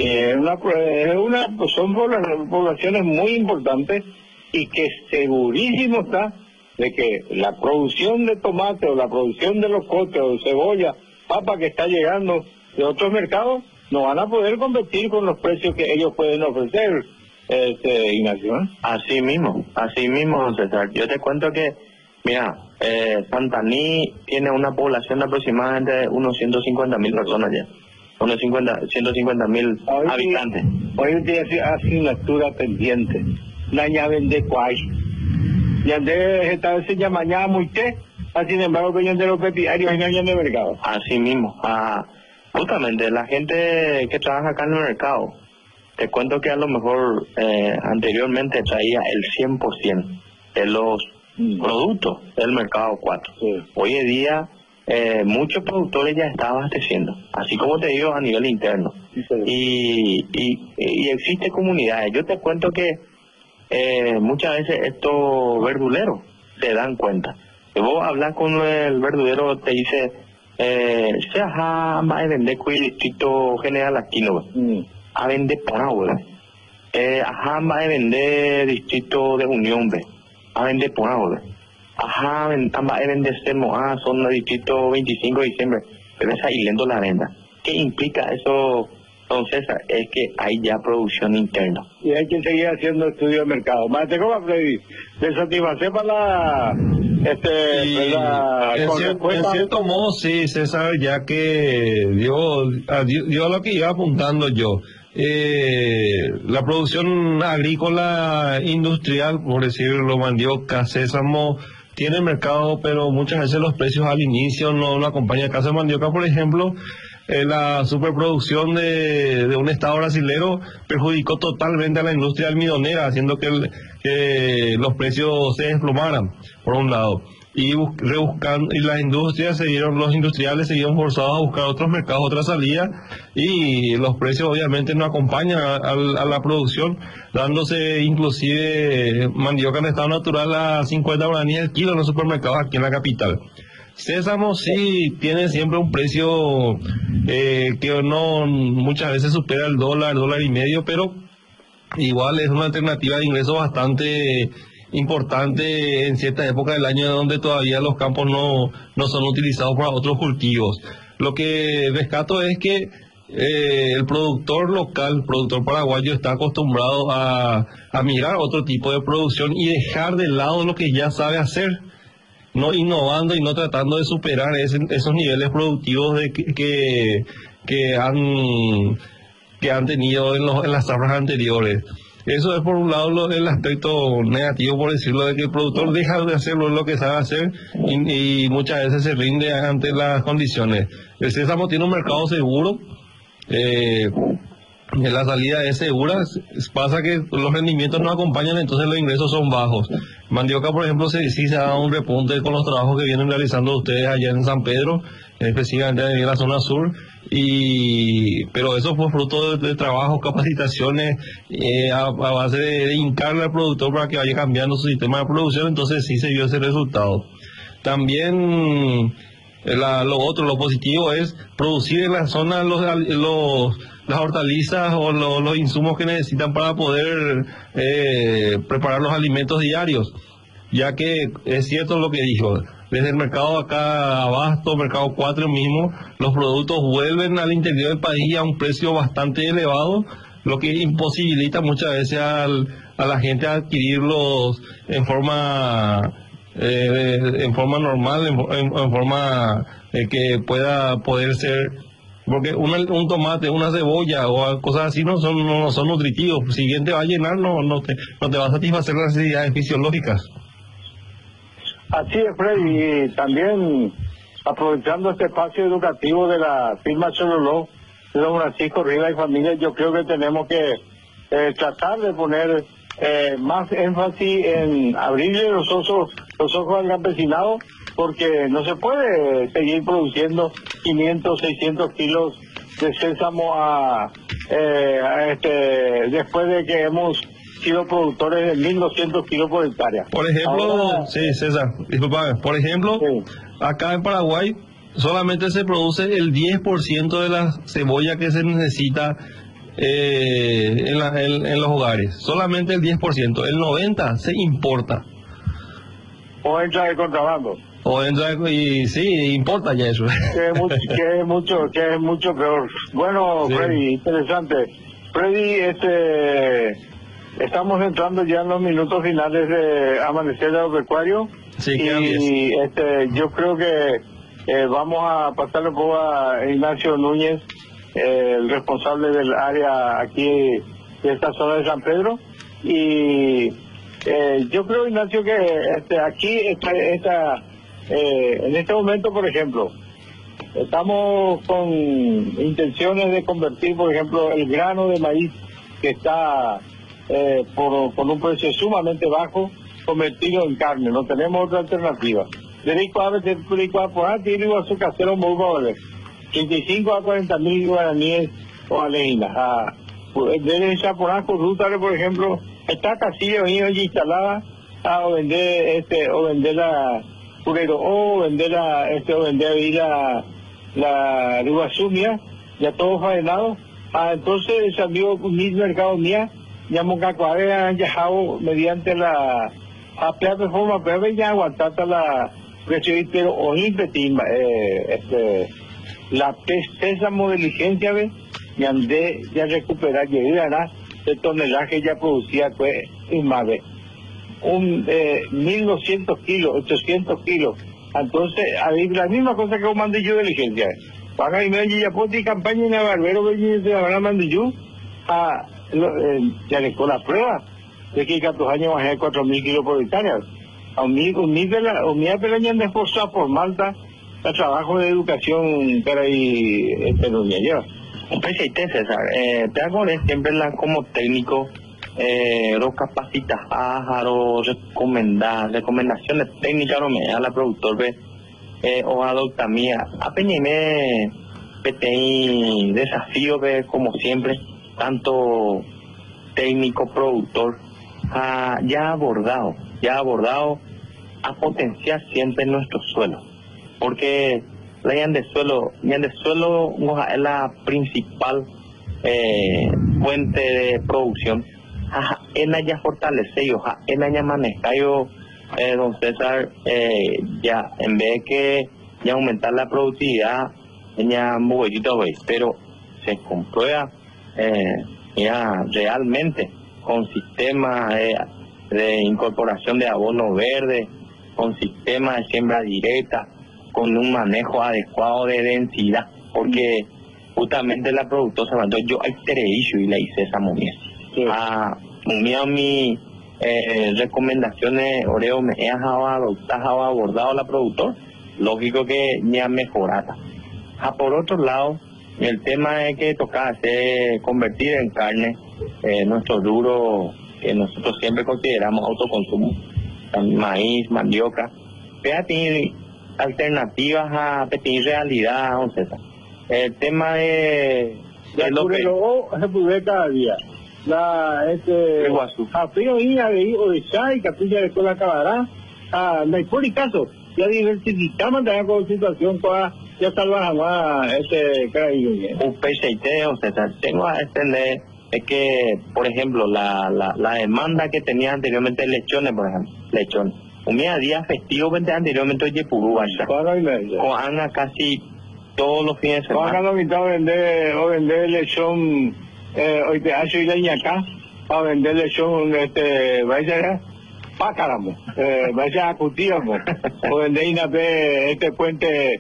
son poblaciones muy importantes y que segurísimo está de que la producción de tomate o la producción de locote o de cebolla, papa que está llegando de otros mercados, no van a poder competir con los precios que ellos pueden ofrecer, Ignacio. Así mismo, César. Yo te cuento que, mira, Santaní tiene una población de aproximadamente unos 150.000 personas ya. Unos 150.000 habitantes. Hoy tiene asignatura pendiente. La llave de Cuay. Y antes esta vez se llama ya muy sin embargo, que de los pepinarios y no de mercado. Así mismo. Justamente la gente que trabaja acá en el mercado, te cuento que a lo mejor anteriormente traía el 100% de los productos del mercado 4. Sí. Hoy en día muchos productores ya están abasteciendo, así como te digo a nivel interno. Sí. Y existe comunidades. Yo te cuento que muchas veces estos verduleros se dan cuenta. Si vos hablas con el verdulero, te dice, se va a vender con el distrito general aquí, ¿no? A vender por ahora. Va a vender distrito de Unión, ¿ve? A vender por ahora. Va a vender son el distrito 25 de diciembre. Pero esa hilendo la venda. ¿Qué implica eso, don César? Es que hay ya producción interna. Y hay que seguir haciendo estudio de mercado. Más te cómo, Freddy, de satisfacer para la... en cierto modo sí, César, ya que dio lo que iba apuntando yo. La producción agrícola industrial, por decirlo, mandioca, sésamo, tiene mercado, pero muchas veces los precios al inicio no acompañan. El caso de mandioca, por ejemplo, la superproducción de un estado brasilero perjudicó totalmente a la industria almidonera, haciendo que los precios se desplomaran, por un lado. Y las industrias los industriales se vieron forzados a buscar otros mercados, otras salidas, y los precios obviamente no acompañan a la producción, dándose inclusive mandioca en estado natural a 50 guaraníes el kilo en los supermercados aquí en la capital. Sésamo sí tiene siempre un precio que no muchas veces supera el dólar y medio, pero igual es una alternativa de ingreso bastante importante en cierta época del año donde todavía los campos no son utilizados para otros cultivos. Lo que rescato es que el productor local, el productor paraguayo, está acostumbrado a mirar otro tipo de producción y dejar de lado lo que ya sabe hacer, no innovando y no tratando de superar esos niveles productivos que han tenido en las zafras anteriores. Eso es por un lado el aspecto negativo, por decirlo, de que el productor deja de hacer lo que sabe hacer y muchas veces se rinde ante las condiciones. El sésamo tiene un mercado seguro, la salida es segura, pasa que los rendimientos no acompañan, entonces los ingresos son bajos. Mandioca, por ejemplo, sí se ha dado un repunte con los trabajos que vienen realizando ustedes allá en San Pedro, específicamente en la zona sur, pero eso fue fruto de trabajos, capacitaciones, a base de hincarle al productor para que vaya cambiando su sistema de producción, entonces sí se vio ese resultado. También lo positivo es producir en la zona las hortalizas o los insumos que necesitan para poder preparar los alimentos diarios, ya que es cierto lo que dijo, desde el mercado acá Abasto, mercado 4 mismo, los productos vuelven al interior del país a un precio bastante elevado, lo que imposibilita muchas veces a la gente adquirirlos en forma normal, en forma que pueda poder ser, porque un tomate, una cebolla o cosas así no son nutritivos. Si bien te va a llenar, no te va a satisfacer las necesidades fisiológicas. Así es, Freddy, y también aprovechando este espacio educativo de la firma Chololó, de don Francisco Rivas y familia, yo creo que tenemos que tratar de poner más énfasis en abrirle los ojos al campesinado, porque no se puede seguir produciendo 500, 600 kilos de sésamo después de que hemos sido productores de 1.200 kilos por hectárea. Por ejemplo, ahora, sí, César, disculpa, por ejemplo, sí, acá en Paraguay solamente se produce el 10% de la cebolla que se necesita en los hogares, solamente el 10%, el 90% se importa. O entra de contrabando. O entra y sí, importa ya eso. Que es mucho peor. Bueno, sí. Freddy, interesante. Freddy, estamos entrando ya en los minutos finales de Amanecer Agropecuario. Sí, y yo creo que vamos a pasarle un poco a Ignacio Núñez, el responsable del área aquí de esta zona de San Pedro. Y yo creo, Ignacio, que aquí en este momento, por ejemplo, estamos con intenciones de convertir, por ejemplo, el grano de maíz que está por un precio sumamente bajo, convertido en carne. No tenemos otra alternativa. De 35 a 40 mil guaraníes o alejinas. Desde Chaponaco, Rútare, por ejemplo, Está Casillo mío y instalada a vender o vender la purero o vender o vender ahí la ribasumia, ya todo faenado. Entonces salió mi mercado mía, ya Moncacuare han viajado mediante la plataforma, pero ya aguantata la precio, pero hoy petimba la pésamo de licencia ve ya recuperar ya el tonelaje ya producía pues y más ve 1.200 kilos, 800 kilos. Entonces, ahí la misma cosa que mandé yo de licencia. Paga y me ya poti campaña en el barbero que se habrá mandado yo ya le con la prueba de que 14 años va a ser 4.000 kilos por hectárea. A mí pelaña me esforzó por Malta el trabajo de educación para ahí no me lleva. Un PCT, César, te hago siempre como técnico los capacitas o recomendaciones técnicas no me da la productor o adopta mía apenas me PTI desafío como siempre tanto técnico productor ya abordado a potenciar siempre nuestro suelo, porque la llave de suelo es la principal fuente de producción. En ella fortalece y en ella maneja yo don César ya en vez de que ya aumentar la productividad ya muguellito pero se comprueba ya realmente con sistemas de incorporación de abono verde, con sistemas de siembra directa, con un manejo adecuado de densidad, porque justamente la productora se mandó yo altereicio y le hice esa momia. Mi recomendaciones oreo me he abordado la productor, lógico que ya mejorata. Por otro lado, el tema es que toca hacer convertir en carne nuestro duro que nosotros siempre consideramos autoconsumo, maíz, mandioca, pero tiene alternativas a pedir realidad, don César. El tema es lo que se puede cada día. Apio y Odisha y Capilla de Cola Cabará, no hay por el caso, ya diversificamos también con situación toda, ya salvamos carayó. Un PCT, don César, tengo a entender es que, por ejemplo, la demanda que tenía anteriormente lechones, por ejemplo, lechones. Un día festivo anteriormente oye Purú, Coana casi todos los fines de semana. Coana lo vender lechón, hoy te hace ir a acá, a vender lechón, vaya pácaramo, vaya a Cutíamo, o vender este puente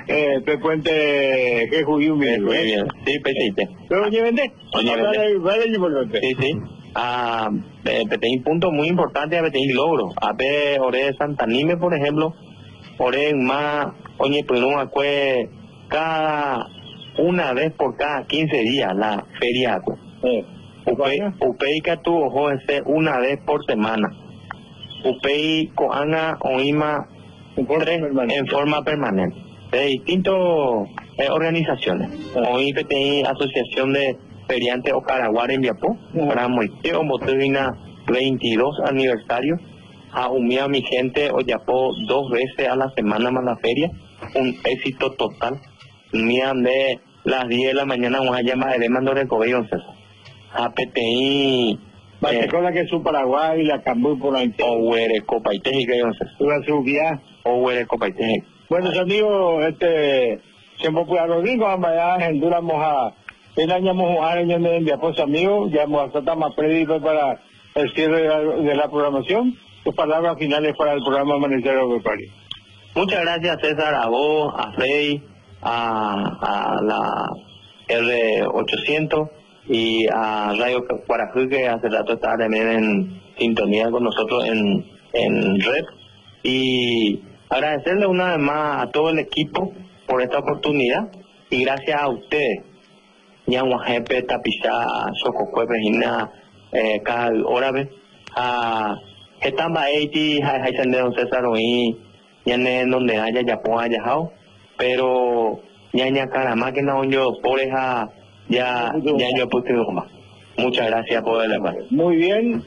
que judío mío. Sí, pesite. Pero oye, vende. Sí. Peteín punto muy importante a Peteín logro. A ver, ore Santanime, por ejemplo, ore más, oye, pues no me cada una vez por cada 15 días la feria. Upei que tu ojo ese una vez por semana. Upei coana oima en forma permanente. De distintas organizaciones. Hoy PTI Asociación de Feriantes Ocaraguar en Viapó, para Moiteo Motovina 22 aniversario, a a mi gente Oyapó 2 veces a la semana más la feria, un éxito total. Miran de las 10 de la mañana vamos a llamar de mando de Cobello, a PTI Batecola que es su Paraguay, la Cambú por ahí. O Huere Copaitejica, la subía. O Huere Copaitejica. Bueno, amigos, siempre fui a Rodrigo, allá en Honduras, el año en Viapos, amigos, ya hemos estado más preditos para el cierre de la programación. Tus palabras finales para el programa Amanecer Agropecuario. Muchas gracias, César, a vos, a Frey, a la R800 y a Radio Cuarajú, que hace rato estaba también en sintonía con nosotros en red. Y agradecerle una vez más a todo el equipo por esta oportunidad y gracias a ustedes. Ñahuajepe, Tapizá, Sococue, Regina, cada hora vez. A Getamba Eiti, Jaisende, don César, y Ñane, donde haya Yapón, haya Jao, pero Ñaña Caramá, que no yo por esa, ya yo puse más. Muchas gracias por el hermano. Muy bien.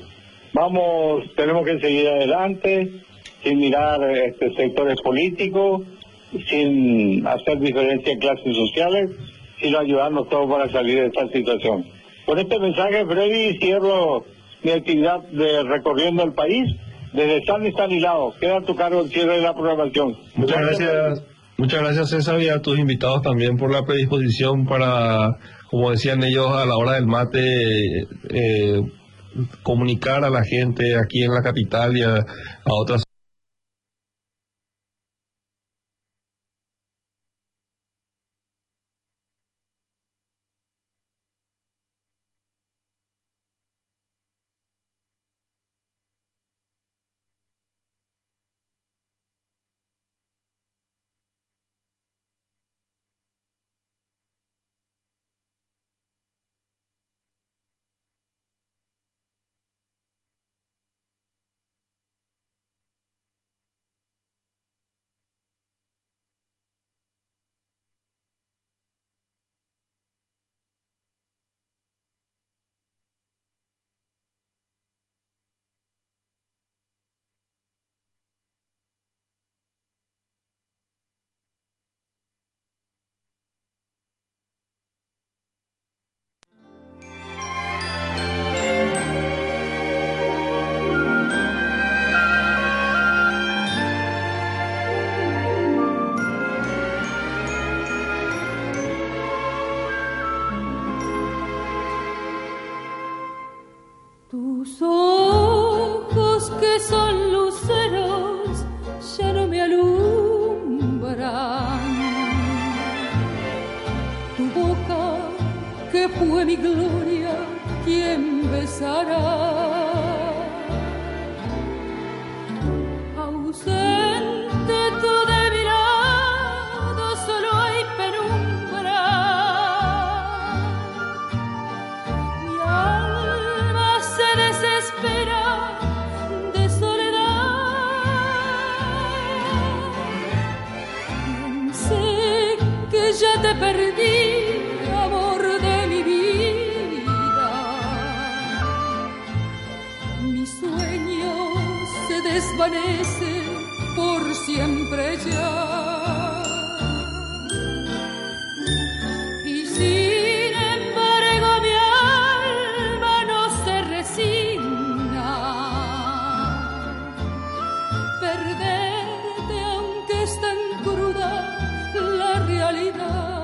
tenemos que seguir adelante, sin mirar sectores políticos, sin hacer diferencia en clases sociales, sino ayudarnos todos para salir de esta situación. Con este mensaje, Freddy, cierro mi actividad de recorriendo el país desde San Estanislao. Queda a tu cargo el cierre de la programación. Muchas gracias, César, y a tus invitados también por la predisposición para, como decían ellos, a la hora del mate, comunicar a la gente aquí en la capital y a otras. Tus ojos que son luceros ya no me alumbran. Tu boca que fue mi gloria, ¿quién besará? Ausente tú de mi lado, solo hay penumbra. Mi alma se desespera de soledad. Pensé que ya te perdí, amor de mi vida. Mi sueño se desvanece por siempre ya. Y sin embargo mi alma no se resigna. Perderte aunque es tan cruda la realidad.